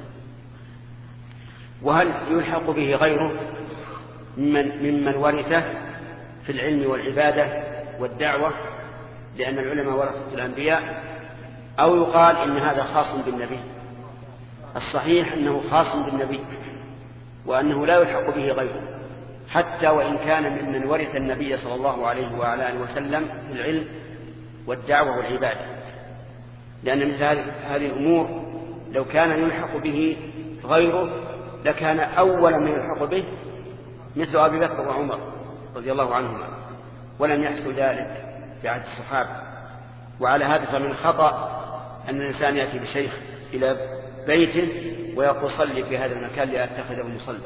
وهل يلحق به غيره ممن, ممن ورثه في العلم والعبادة والدعوة، لأن العلماء ورثة الأنبياء، أو يقال إن هذا خاص بالنبي؟ الصحيح أنه خاص بالنبي، وأنه لا يلحق به غيره، حتى وإن كان ممن ورث النبي صلى الله عليه وعلى آله وسلم في العلم والدعوة والعبادة، لأن مثل هذه الأمور لو كان يلحق به غيره لكان أول من يلحق به مثل أبي بكر وعمر رضي الله عنهما، ولم يحصل ذلك في عهد الصحابة. وعلى هذا فمن خطأ أن الإنسان يأتي بشيخ إلى بيته ويقول صلي في هذا المكان لأتخذه مصلى.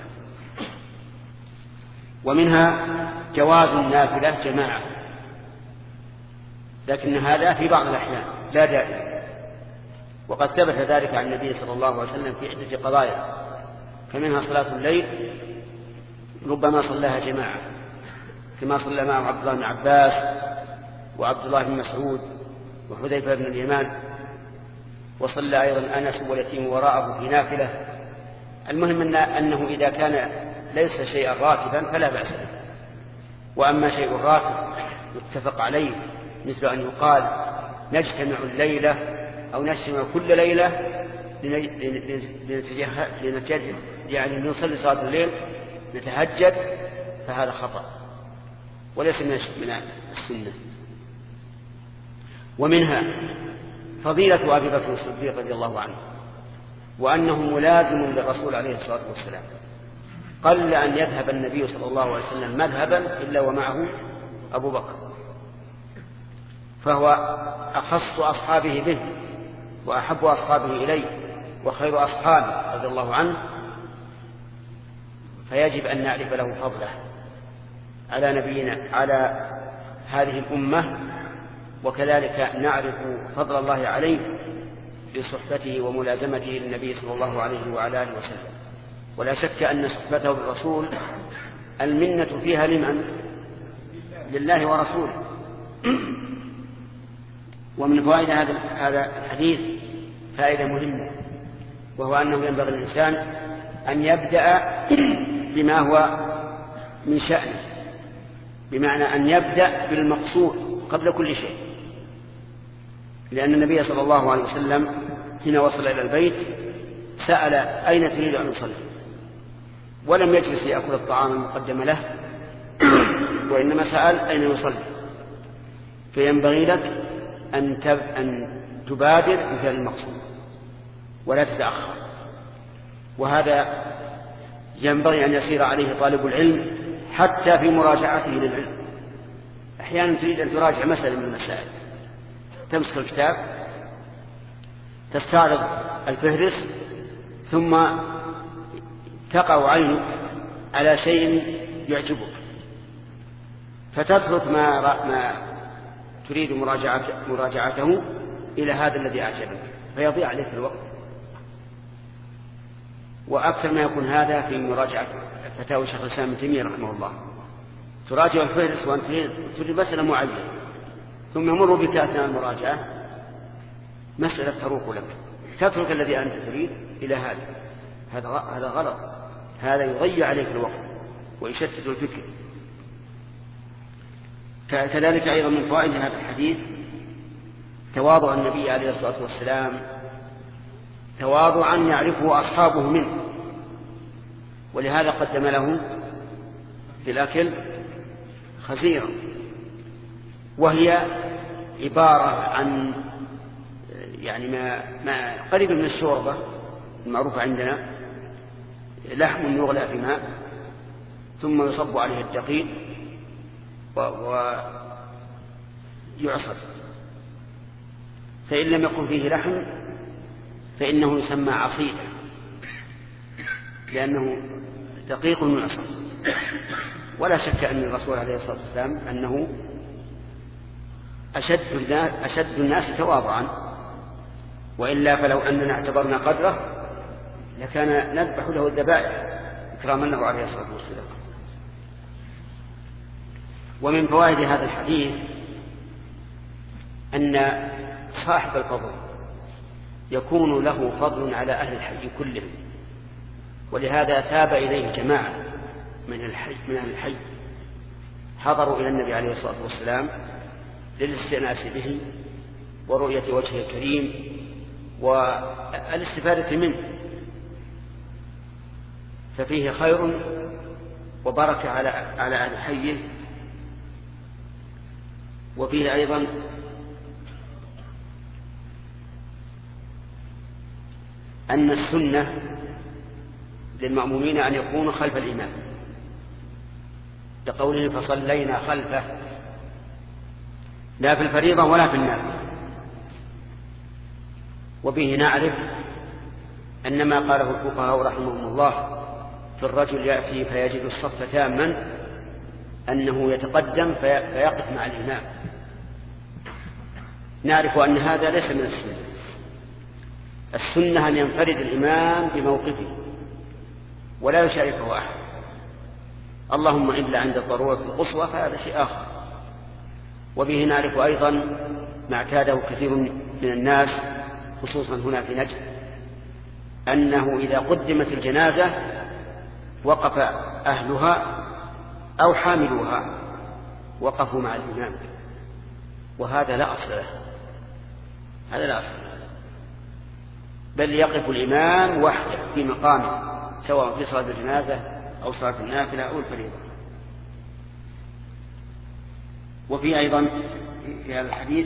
ومنها جواز النافلة جماعة، لكن هذا في بعض الأحيان لا دائما، وقد ثبت ذلك عن النبي صلى الله عليه وسلم في عدة قضايا، فمنها صلاة الليل ربما صلاها جماعة، كما صلى معه عبد الله بن عباس وعبد الله بن مسعود وحذيفة بن اليمان، وصلى أيضا أنس واليتيم وراءه في نافلة. المهم أن أنه إذا كان ليس شيئا راتبا فلا بأس به. وأما شيء راتب يتفق عليه مثل أن يقال نجتمع الليلة أو نجتمع كل ليلة لنتجهد يعني نصلي صلاة الليل نتهجد، فهذا خطأ وليس من السنة. ومنها فضيلة أبي بكر الصديق رضي الله عنه، وأنه ملازم للرسول عليه الصلاة والسلام، قل أن يذهب النبي صلى الله عليه وسلم مذهبا إلا ومعه أبو بكر، فهو أخص أصحابه به وأحب أصحابه إليه وخير أصحابه رضي الله عنه، فيجب أن نعرف له فضله على نبينا على هذه الأمة، وكذلك نعرف فضل الله عليه بصحبته وملازمته للنبي صلى الله عليه وعلى آله وسلم. ولا شك أن صحبته بالرسول المنة فيها لمن؟ لله ورسوله. ومن فوائد هذا هذا الحديث فائدة مهمة، وهو أنه ينبغي الإنسان أن يبدأ بما هو من شأنه، بمعنى أن يبدأ بالمقصود قبل كل شيء، لأن النبي صلى الله عليه وسلم حين وصل إلى البيت سأل أين تريد أن يصلي، ولم يجلس يأكل الطعام المقدم له، وإنما سأل أين يصلي. فينبغي لك أن أن تبادر بفعل المقصود ولا تتأخر، وهذا ينبغي أن يسير عليه طالب العلم حتى في مراجعته للعلم. أحيانا تريد أن تراجع مسألة من المسائل، تمسك الكتاب تستعرض الفهرس ثم تقع عينك على شيء يعجبك فتترك ما, ما تريد مراجعته إلى هذا الذي أعجبك فيضيع عليك الوقت. وأكثر ما يكون هذا في مراجعة فتاوى شيخ الإسلام ابن تيمية رحمه الله، تراجع الفهرس وأنت تريد مسألة معينة ثم يمر بك أثناء المراجعة مسألة تروق لك، تترك الذي أنت تريد إلى هذا هذا هذا غلط، هذا يضيع عليك الوقت ويشتت الفكر. كذلك أيضا من فوائد هذا الحديث تواضع النبي عليه الصلاة والسلام، تواضعا يعرفه أصحابه منه، ولهذا قدم له في الأكل خزيرا، وهي عبارة عن يعني ما, ما قريب من الشوربة المعروفة عندنا، لحم يغلى في ماء ثم يصب عليه الدقيق ويعصر، فإن لم يكن فيه لحم فإنه يسمى عصيدا لأنه دقيق يعصر. ولا شك أن الرسول عليه الصلاة والسلام أنه أشد الناس, أشد الناس تواضعا، وإلا فلو أننا اعتبرنا قدره لكان نذبح له الذبائح إكراما له عليه الصلاة والسلام. ومن فوائد هذا الحديث أن صاحب الفضل يكون له فضل على أهل الحي كلهم، ولهذا تاب إليه جماعة من الحي من أهل الحي حضروا إلى النبي عليه الصلاة والسلام للاستئناس به ورؤية وجهه الكريم والاستفادة منه، ففيه خير وبركة على على أهل حيه. وفيه أيضا أن السنة للمأمومين أن يكونوا خلف الإمام، لقوله فصلينا خلفه، لا في الفريضة ولا في النافلة. وبه نعرف أن ما قاله الفقهاء رحمهم الله في الرجل يأتي فيجد الصف تاما أنه يتقدم فيقف مع الإمام، نعرف أن هذا ليس من السنة. السنة أن ينفرد الإمام بموقفه ولا يشاركه أحد، اللهم إلا عند الضرورة القصوى فهذا شيء آخر. وبه نعرف أيضا ما اعتاده كثير من الناس خصوصا هنا في نجد، أنه إذا قدمت الجنازة وقف أهلها أو حاملوها وقفوا مع الإمام، وهذا لا أصل له، هذا لا أصل له، بل يقف الإمام وحده في مقامه سواء في صلاة الجنازة أو صلاة النافلة أو الفريضة. وفي أيضا في هذا الحديث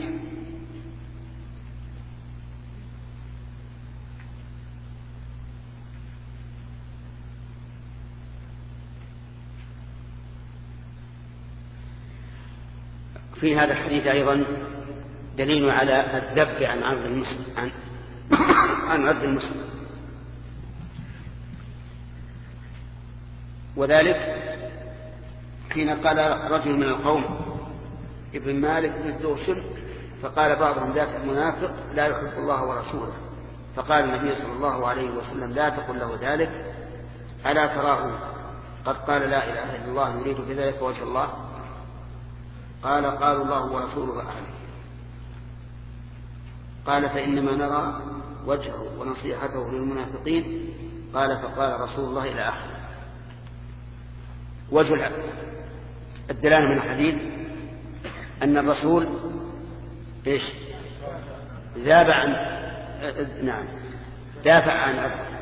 في هذا الحديث أيضا دليل على الذب عن عرض المسلم عن عن عرض المسلم، وذلك حين قال رجل من القوم ابن مالك بن الدوشم، فقال بعضهم ذاك المنافق لا يحب الله ورسوله، فقال النبي صلى الله عليه وسلم لا تقل له ذلك، ألا تراه قد قال لا إله إلا الله يريد بذلك وجه الله؟ قال قالوا الله ورسوله أعلم. قال فإنما نرى وجهه ونصيحته للمنافقين. قال فقال رسول الله إلى آخره. وجه الدلالة من الحديث أن الرسول إيش ذاب عن نعم دافع عن عرضه.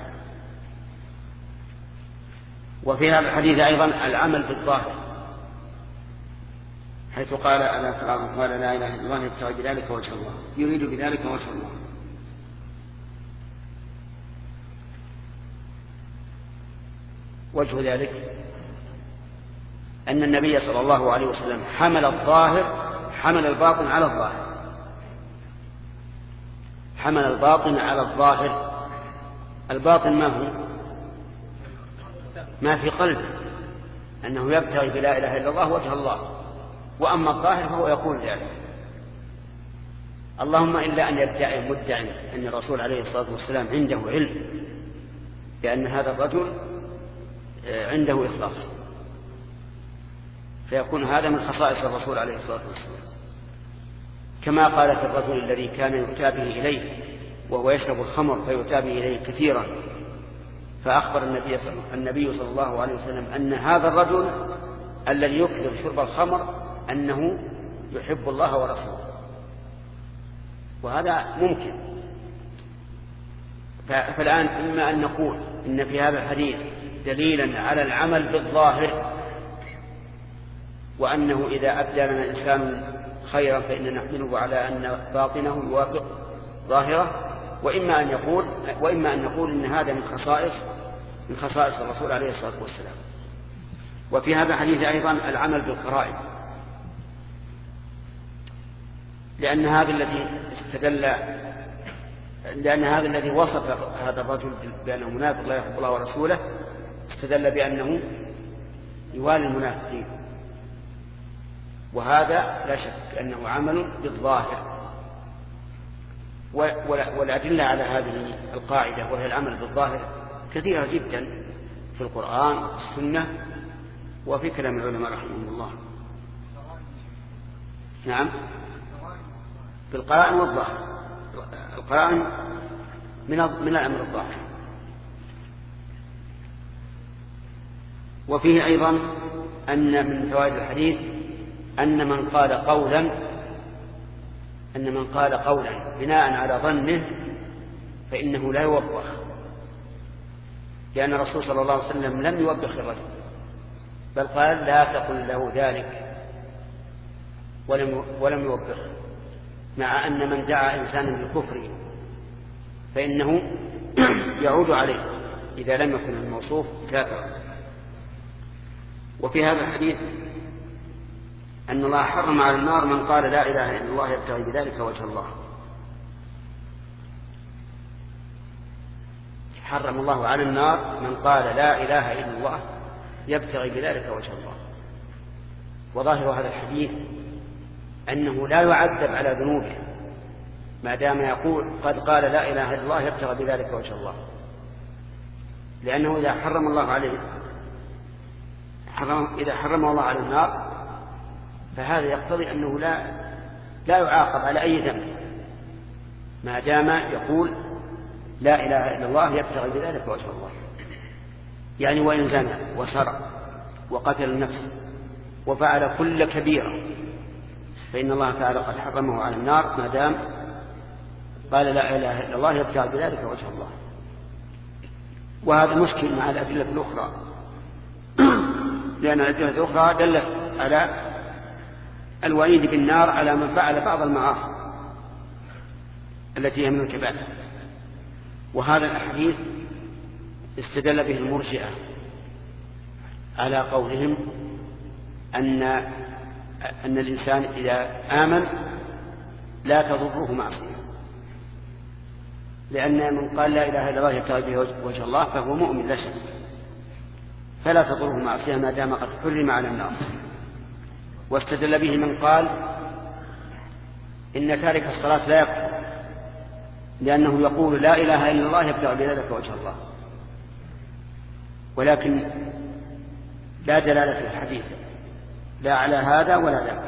وفي هذا الحديث أيضا العمل بالظاهر، حيث قال ألا تراه قال لا إله إلا الله يبتغي بذلك وجه الله، يريد بذلك وجه الله. وجه ذلك أن النبي صلى الله عليه وسلم حمل الظاهر حمل الباطن على الظاهر حمل الباطن على الظاهر. الباطن ما هو؟ ما في قلبه، أنه يبتغي بلا إله إلا الله وجه الله، وأما الظاهر فهو يقول ذلك. اللهم إلا أن يدعي مدعي أن الرسول عليه الصلاة والسلام عنده علم بأن هذا الرجل عنده إخلاص، فيكون هذا من خصائص الرسول عليه الصلاة والسلام. كما قالت الرجل الذي كان يؤتى به إليه وهو يشرب الخمر فيؤتى به إليه كثيرا، فأخبر النبي صلى, النبي صلى الله عليه وسلم أن هذا الرجل الذي يكثر شرب الخمر أنه يحب الله ورسوله، وهذا ممكن. فالآن إما أن نقول إن في هذا الحديث دليلا على العمل بالظاهر، وأنه إذا أبدى لنا إنسان خيرا فإننا نحمله على أن باطنه يوافق ظاهره، وإما أن يقول وإما أن نقول إن هذا من خصائص من خصائص الرسول عليه الصلاة والسلام. وفي هذا الحديث أيضا العمل بالقرائن، لأن هذا الذي استدل لأن هذا الذي وصف هذا الرجل بأنه منافق لا يحب الله ورسوله استدل بأنه يوالي المنافقين، وهذا لا شك أنه عمل بالظاهر. والأدلة على هذه القاعدة وهي العمل بالظاهر كثيرة جدا في القرآن والسنة وفي كلام العلماء رحمهم الله. نعم، بالقرائن والظاهر. القرائن من من الأمر الظاهر. وفيه أيضا أن من فوائد الحديث أن من قال قولا أن من قال قولا بناء على ظنه فإنه لا يوبخ، لأن الرسول صلى الله عليه وسلم لم يوبخ الرجل، بل قال لا تقل له ذلك ولم ولم يوبخ، مع أن من دعا إنسانا بالكفر فإنه يعود عليه إذا لم يكن الموصوف كافرا. وفي هذا الحديث أن الله حرم على النار من قال لا إله إلا الله يبتغي بذلك وجه الله. حرم الله على النار من قال لا إله إلا الله يبتغي بذلك وجه الله. وظاهر هذا الحديث أنه لا يعذب على ذنوبه ما دام يقول قد قال لا إله إلا الله يبتغي بذلك وجه الله، لأنه إذا حرم الله عليه حرم إذا حرم الله على النار فهذا يقتضي أنه لا لا يعاقب على أي ذنب ما دام يقول لا إله إلا الله يبتغي بذلك وجه الله. يعني وإن زنى وسرق وقتل النفس وفعل كل كبيرة فإن الله تعالى قد حرمه على النار ما دام قال لا إله إلا الله يبتغي بذلك وجه الله. وهذا مشكل مع الأدلة الأخرى، لأن الأدلة الأخرى دلت على الوعيد بالنار على من فعل بعض المعاصي التي هي من الكبائر. وهذا الحديث استدل به المرجئة على قولهم أن أن الإنسان إذا آمن لا تضره معصية، لأن من قال لا إله إلا الله يبتغي به وجه الله فهو مؤمن لا شك، فلا تضره معصية ما دام قد حرم على النار. واستدل به من قال إن تارك الصلاة لا يكفر، لأنه يقول لا إله إلا الله يبتغي بذلك وجه الله، ولكن لا دلالة في الحديث لا على هذا ولا ذاك.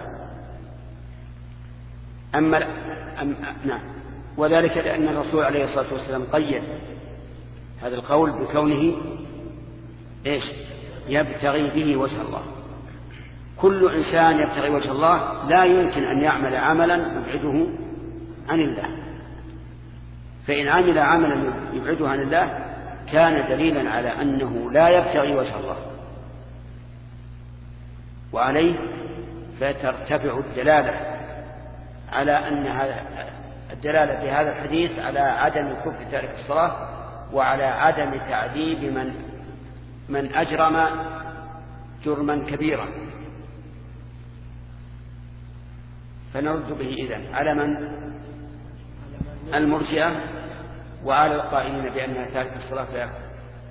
أما أم نعم، وذلك لأن الرسول عليه الصلاة والسلام قيد هذا القول بكونه إيش؟ يبتغي به وجه الله. كل إنسان يبتغي وجه الله لا يمكن أن يعمل عملا يبعده عن الله، فإن عمل عملا يبعده عن الله كان دليلا على أنه لا يبتغي وجه الله، وعليه فترتفع الدلالة على أن هذا الدلالة في هذا الحديث على عدم كفر تارك الصلاة وعلى عدم تعذيب من من أجرم جرما كبيرا. فنرد به إذن على من المرجئة وعلى القائلين بأنها تارك الصلاة لا يكفر.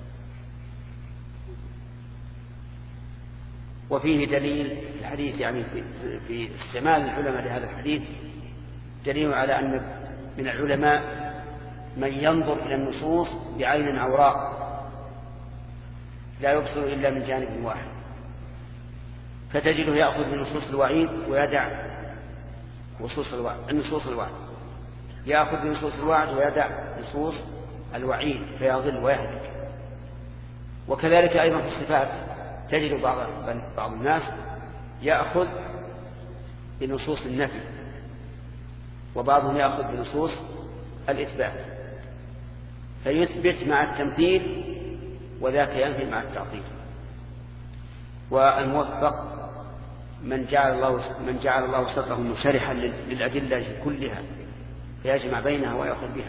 وفيه دليل الحديث يعني في, في استعمال العلماء لهذا الحديث دليل على أن من العلماء من ينظر إلى النصوص بعين عوراء لا يبصر إلا من جانب واحد، فتجده يأخذ من نصوص الوعيد ويدع نصوص الوعد النصوص الوعد يأخذ من نصوص الوعد ويدع نصوص الوعيد فيضل ويهلك. وكذلك أيضا في الصفات تجد بعض بعض الناس يأخذ بنصوص النفي وبعضهم يأخذ بنصوص الإثبات، فيثبت مع التمثيل وذاك ينفي مع التعطيل. والموفق من جعل الله من جعل الله صدره منشرحا للأدلة كلها فيجمع بينها ويأخذ بها.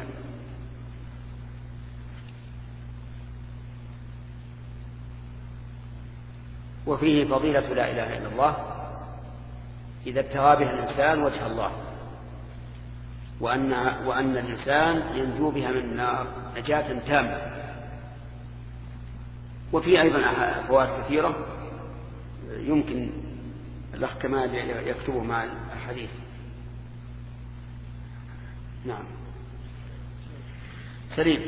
وفيه فضيلة لا إله إلا الله إذا ابتغى بها الإنسان وجه الله، وأن, وأن الإنسان ينجو بها من النار نجاة تامة. وفي أيضا فوائد كثيرة يمكن الأخ كمال يكتبه مع الحديث. نعم سليم.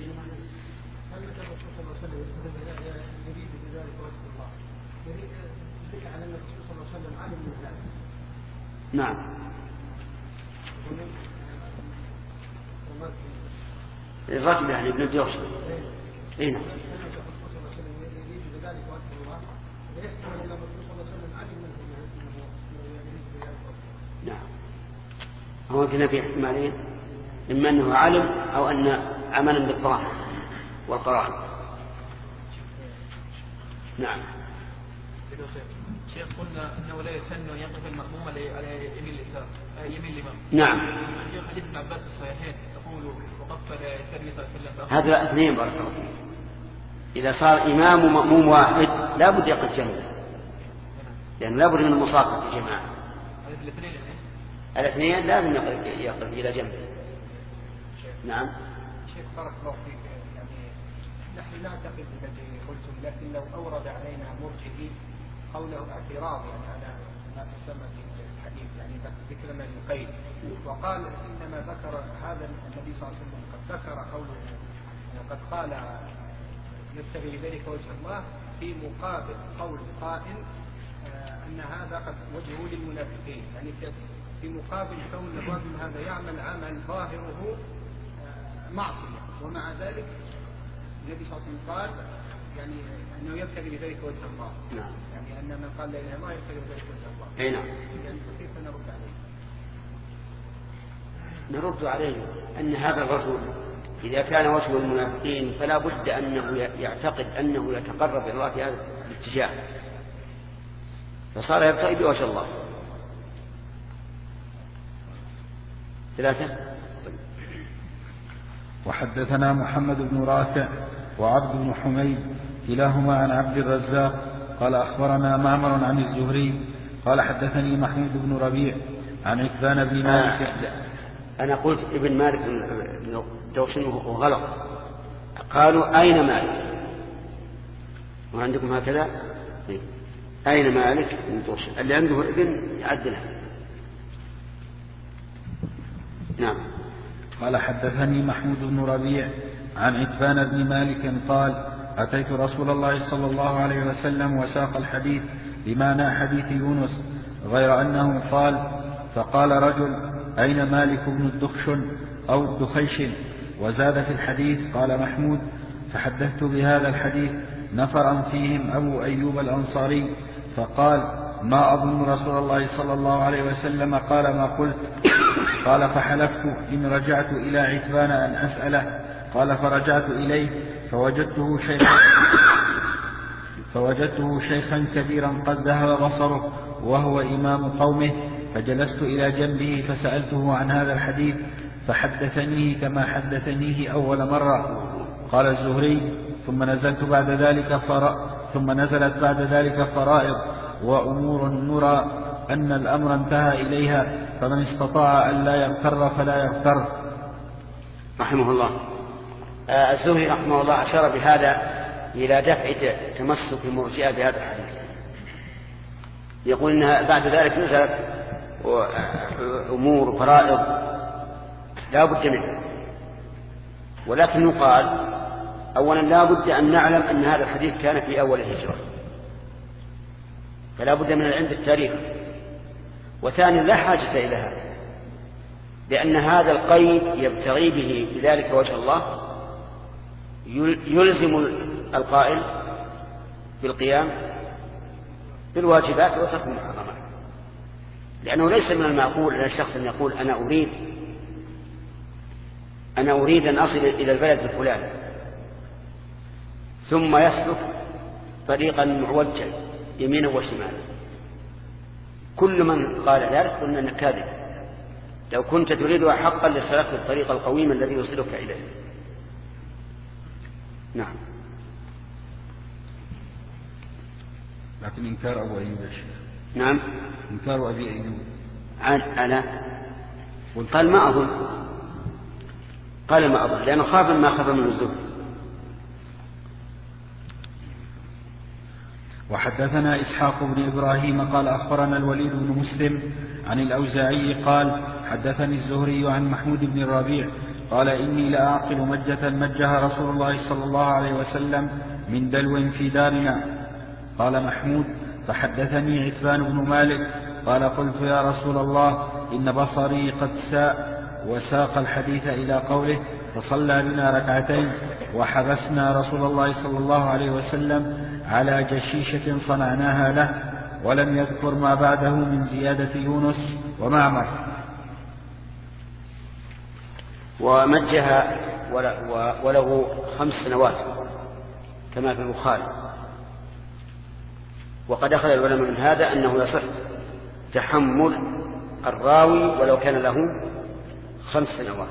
نعم الرجل يعني ابن الجوش. اي نعم. نعم هو كنا في احتمالين، إما أنه علم أو أن عملا بالظاهر والقرائن. نعم. شيخ قلنا أنه لا يسن أن يقف المأموم على يمين اليسار يمين الإمام. نعم. شيخ حديث ابن عباس الصحيحين يقول وقف على يسار النبي صلى الله عليه وسلم. هذا اثنين بارك الله فيك. إذا صار إمام ومأموم واحد لا بد يقف جنبه، لأن لا بد من المصافحة في جماعة. الاثنين الاثنين لازم يقف إلى جنبه. نعم. شيخ بارك الله فيك، يعني نحن نعتقد بالذي قلتم، لكن لو أورد علينا مرجئي قوله اعتراض يعني على ما تسمى في الحديث، يعني ذكر من القيد، وقال إنما ذكر هذا النبي صلى الله عليه وسلم قد ذكر قوله قد قال يبتغي بذلك وجه الله، في مقابل قول قائل أن هذا قد وجهه للمنافقين، يعني في مقابل كون الرجل هذا يعمل عمل ظاهره معصية، ومع ذلك النبي صلى الله عليه وسلم قال يعني أنه يبتغي بذلك وجه الله. نعم. يعني أن من قال لا إله إلا الله يبتغي بذلك وجه الله. أي نعم. يعني كيف نرد عليه؟ نرد عليه أن هذا الرجل إذا كان وجه المنافقين فلا بد أنه يعتقد أنه يتقرب إلى الله في هذا الاتجاه، فصار يبتغي بوجه الله. ثلاثة. وحدثنا محمد بن رافع وعبد بن حميد كلاهما عن عبد الرزاق قال أخبرنا معمر عن الزهري قال حدثني محمود بن ربيع عن عتبان بن مالك. آه أنا قلت ابن مالك بن دوشن وغلط، قالوا أين مالك، وعندكم هكذا أين مالك بن دوشن، اللي عنده ابن يعدلها. نعم. قال حدثني محمود بن ربيع عن عتبان بن مالك قال أتيت رسول الله صلى الله عليه وسلم وساق الحديث بمعنى حديث يونس غير أنه قال فقال رجل أين مالك بن الدخشن أو الدخيش، وزاد في الحديث قال محمود فحدثت بهذا الحديث نفرا فيهم أبو أيوب الأنصاري فقال ما أظن رسول الله صلى الله عليه وسلم قال ما قلت. قال فحلفت إن رجعت إلى عتبان أن أسأله. قال فرجعت إليه فوجدته شيخا فوجدته شيخا كبيرا قد ذهب بصره وهو إمام قومه، فجلست إلى جنبه فسألته عن هذا الحديث فحدثنيه كما حدثنيه أول مرة. قال الزهري ثم نزلت بعد ذلك فرا ثم نزلت بعد ذلك فرائض وأمور نرى أن الأمر انتهى إليها، فمن استطاع أن لا يغتر فلا يغتر. رحمه الله. آه الزهري رحمه الله أشار بهذا إلى دفع تمسك المرجئة بهذا الحديث، يقول إنها بعد ذلك نزلت أمور فرائض لا بد منها، ولكن يقال أولا لا بد أن نعلم أن هذا الحديث كان في أول الهجرة، فلا بد من العلم بالتاريخ. وثانيا لا حاجة إلى هذا، لأن هذا القيد يبتغي به بذلك وجه الله يلزم القائل بالقيام بالواجبات وترك المحرمات، لأنه ليس من المعقول أن الشخص أن يقول أنا أريد أنا أريد أن أصل إلى البلد الفلاني ثم يسلك طريقا معوجا يمينا وشمالا، كل من قال ذلك قلنا أنك كاذب، لو كنت تريدها حقا لسلكت الطريق القويم الذي يوصلك إليه. نعم. لكن إنكار أبو أيوب يا شيخ. نعم. إنكار أبي أيوب. أنا قال ما أظن، قال ما أظن لأنه خاف ما خاف من الزهد. وحدثنا إسحاق بن إبراهيم قال أخبرنا الوليد بن مسلم عن الأوزاعي قال حدثني الزهري عن محمود بن الربيع قال إني لأعقل مجة مجها رسول الله صلى الله عليه وسلم من دلو في دارنا. قال محمود فحدثني عتبان بن مالك قال قلت يا رسول الله إن بصري قد ساء، وساق الحديث إلى قوله فصلى بنا ركعتين وحبسنا رسول الله صلى الله عليه وسلم على جشيشة صنعناها له، ولم يذكر ما بعده من زيادة يونس ومعمر. ومجها وله خمس سنوات كما في البخاري. وقد أخذ العلماء من هذا أنه يصح تحمل الراوي ولو كان له خمس سنوات.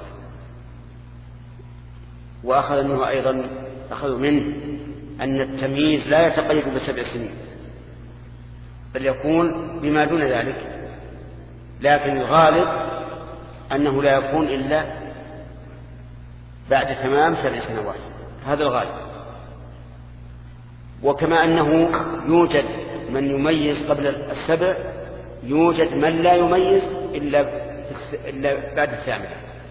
وأخذ منه أيضا أخذوا منه أن التمييز لا يتقيد بسبع سنين بل يكون بما دون ذلك، لكن الغالب أنه لا يكون إلا بعد تمام سبع سنوات، هذا الغالب. وكما أنه يوجد من يميز قبل السبع يوجد من لا يميز إلا, إلا بعد الثامنة.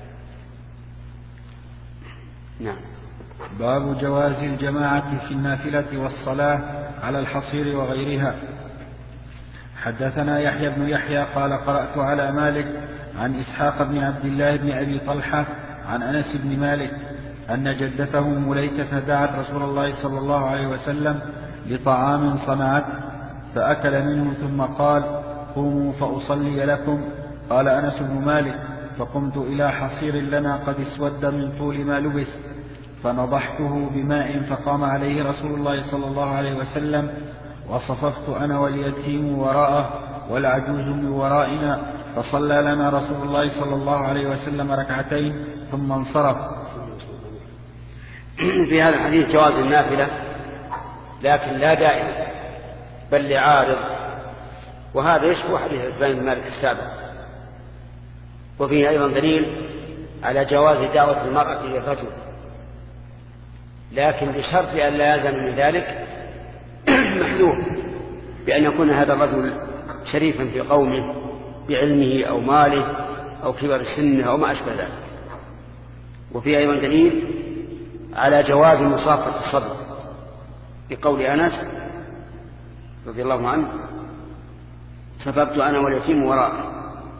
نعم. باب جواز الجماعة في النافلة والصلاة على الحصير وغيرها. حدثنا يحيى بن يحيى قال قرأت على مالك عن إسحاق بن عبد الله بن أبي طلحة عن أنس بن مالك أن جدته مليكة دعت رسول الله صلى الله عليه وسلم لطعام صنعته فأكل منه ثم قال قوموا فأصلي لكم. قال أنس بن مالك فقمت إلى حصير لنا قد اسود من طول ما لبس فنضحته بماء فقام عليه رسول الله صلى الله عليه وسلم وصففت أنا واليتيم وراءه والعجوز من ورائنا فصلى لنا رسول الله صلى الله عليه وسلم ركعتين ثم انصرف. في هذا الحديث جواز النافلة لكن لا دائما بل لعارض، وهذا يشبه حديث عتبان بن مالك السابق. وفيه أيضا دليل على جواز دعوة المرأة للرجل لكن بشرط أن لا يلزم من ذلك محذوف بأن يكون هذا الرجل شريفا في قومه بعلمه أو ماله أو كبر سنه أو ما أشبه ذلك. وفيه أيضا دليل على جواز مصافحة الصبر بقول أنس رضي الله عنه صففت أنا واليتيم وراءه.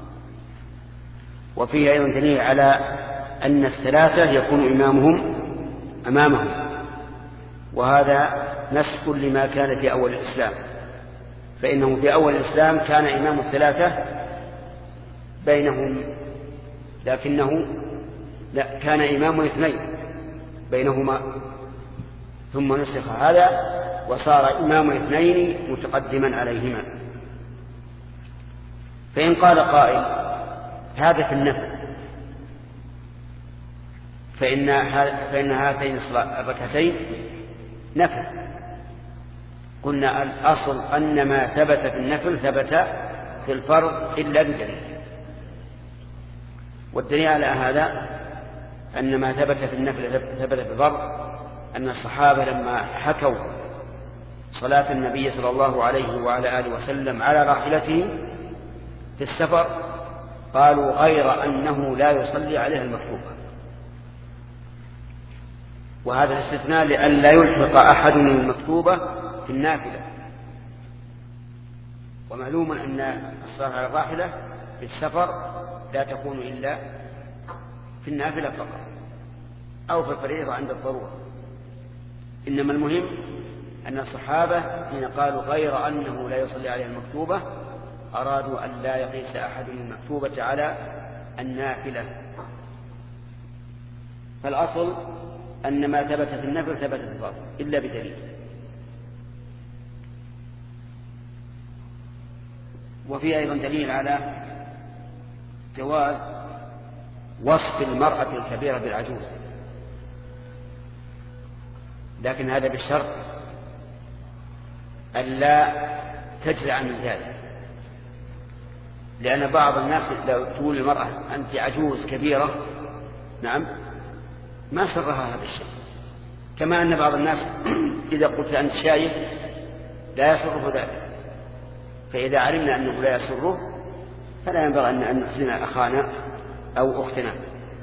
وفيه أيضا دليل على أن الثلاثة يكون إمامهم أمامهم، وهذا نسخ لما كان في أول الإسلام، فإنه في أول الإسلام كان إمام الثلاثة بينهم، لكنه لا كان إمام اثنين بينهما ثم نسخ هذا وصار إمام اثنين متقدما عليهما. فإن قال قائل هذا في النفل فإن, فإن هاتين الركعتين نفل، قلنا الأصل أن ما ثبت في النفل ثبت في الفرض إلا بدليل. والدليل على هذا أن ما ثبت في النفل ثبت في الفرض أن الصحابة لما حكوا صلاة النبي صلى الله عليه وعلى آله وسلم على راحلته في السفر قالوا غير أنه لا يصلي عليها المكتوبة، وهذا الاستثناء لأن لا يلحق أحد من المكتوبة في النافلة. ومعلوم أن الصلاة على الراحلة في السفر لا تكون إلا في النافلة فقط أو في الفريضة عند الضرورة. إنما المهم أن الصحابة حين قالوا غير أنه لا يصلي عليها المكتوبة أرادوا أن لا يقيس أحد من المكتوبة على النافلة. فالأصل أن ما ثبت في النفل ثبت في الفرض إلا بدليل. وفي أيضا دليل على جواز وصف المرأة الكبيرة بالعجوز، لكن هذا بالشرط ألا تجزع من ذلك، لأن بعض الناس لو تقول المرأة أنت عجوز كبيرة نعم ما سرها هذا الشيء، كما أن بعض الناس إذا قلت أنت شايب لا يسره ذلك، فإذا علمنا أنه لا يسره فلا ينبغي أن نحزن أخانا أو أختنا.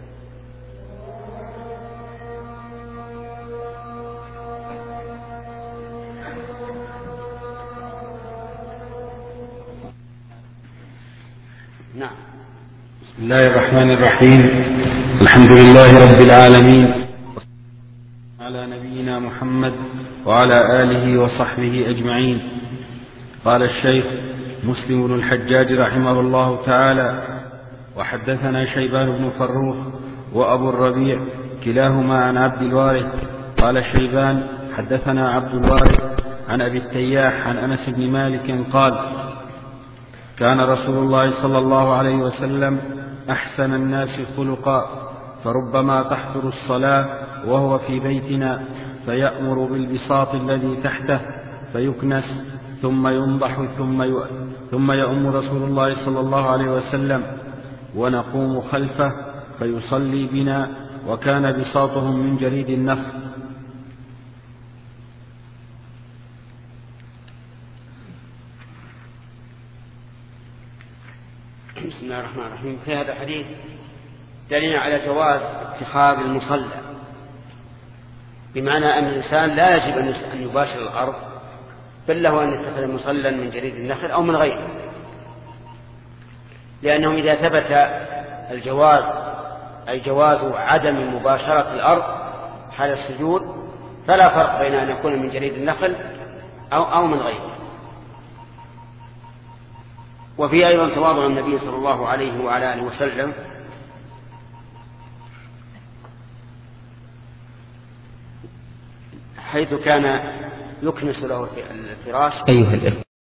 نعم. بسم الله الرحمن الرحيم. الحمد لله رب العالمين، على نبينا محمد وعلى آله وصحبه أجمعين. قال الشيخ مسلم بن الحجاج رحمه الله تعالى: وحدثنا شيبان بن فروخ وأبو الربيع كلاهما عن عبد الوارث. قال شيبان: حدثنا عبد الوارث عن أبي التياح عن أنس بن مالك قال: كان رسول الله صلى الله عليه وسلم أحسن الناس خلقا، فربما تحضر الصلاة وهو في بيتنا فيأمر بالبساط الذي تحته فيكنس ثم ينضح ثم ثم يؤم رسول الله صلى الله عليه وسلم ونقوم خلفه فيصلي بنا، وكان بساطهم من جريد النخل. بسم الله الرحمن الرحيم. في هذا الحديث دليل على جواز اتخاذ المصلى، بمعنى أن الإنسان لا يجب أن يباشر الأرض، بل له أن يتخذ مصلى من جريد النخل أو من غيره، لأنه إذا ثبت الجواز أي جواز عدم مباشرة الأرض حال السجود فلا فرق بين أن يكون من جريد النخل أو, أو من غيره. وفي أيضا تواضع النبي صلى الله عليه وعلى آله وسلم، حيث كان يكنس له الفراش. أيها الأخوة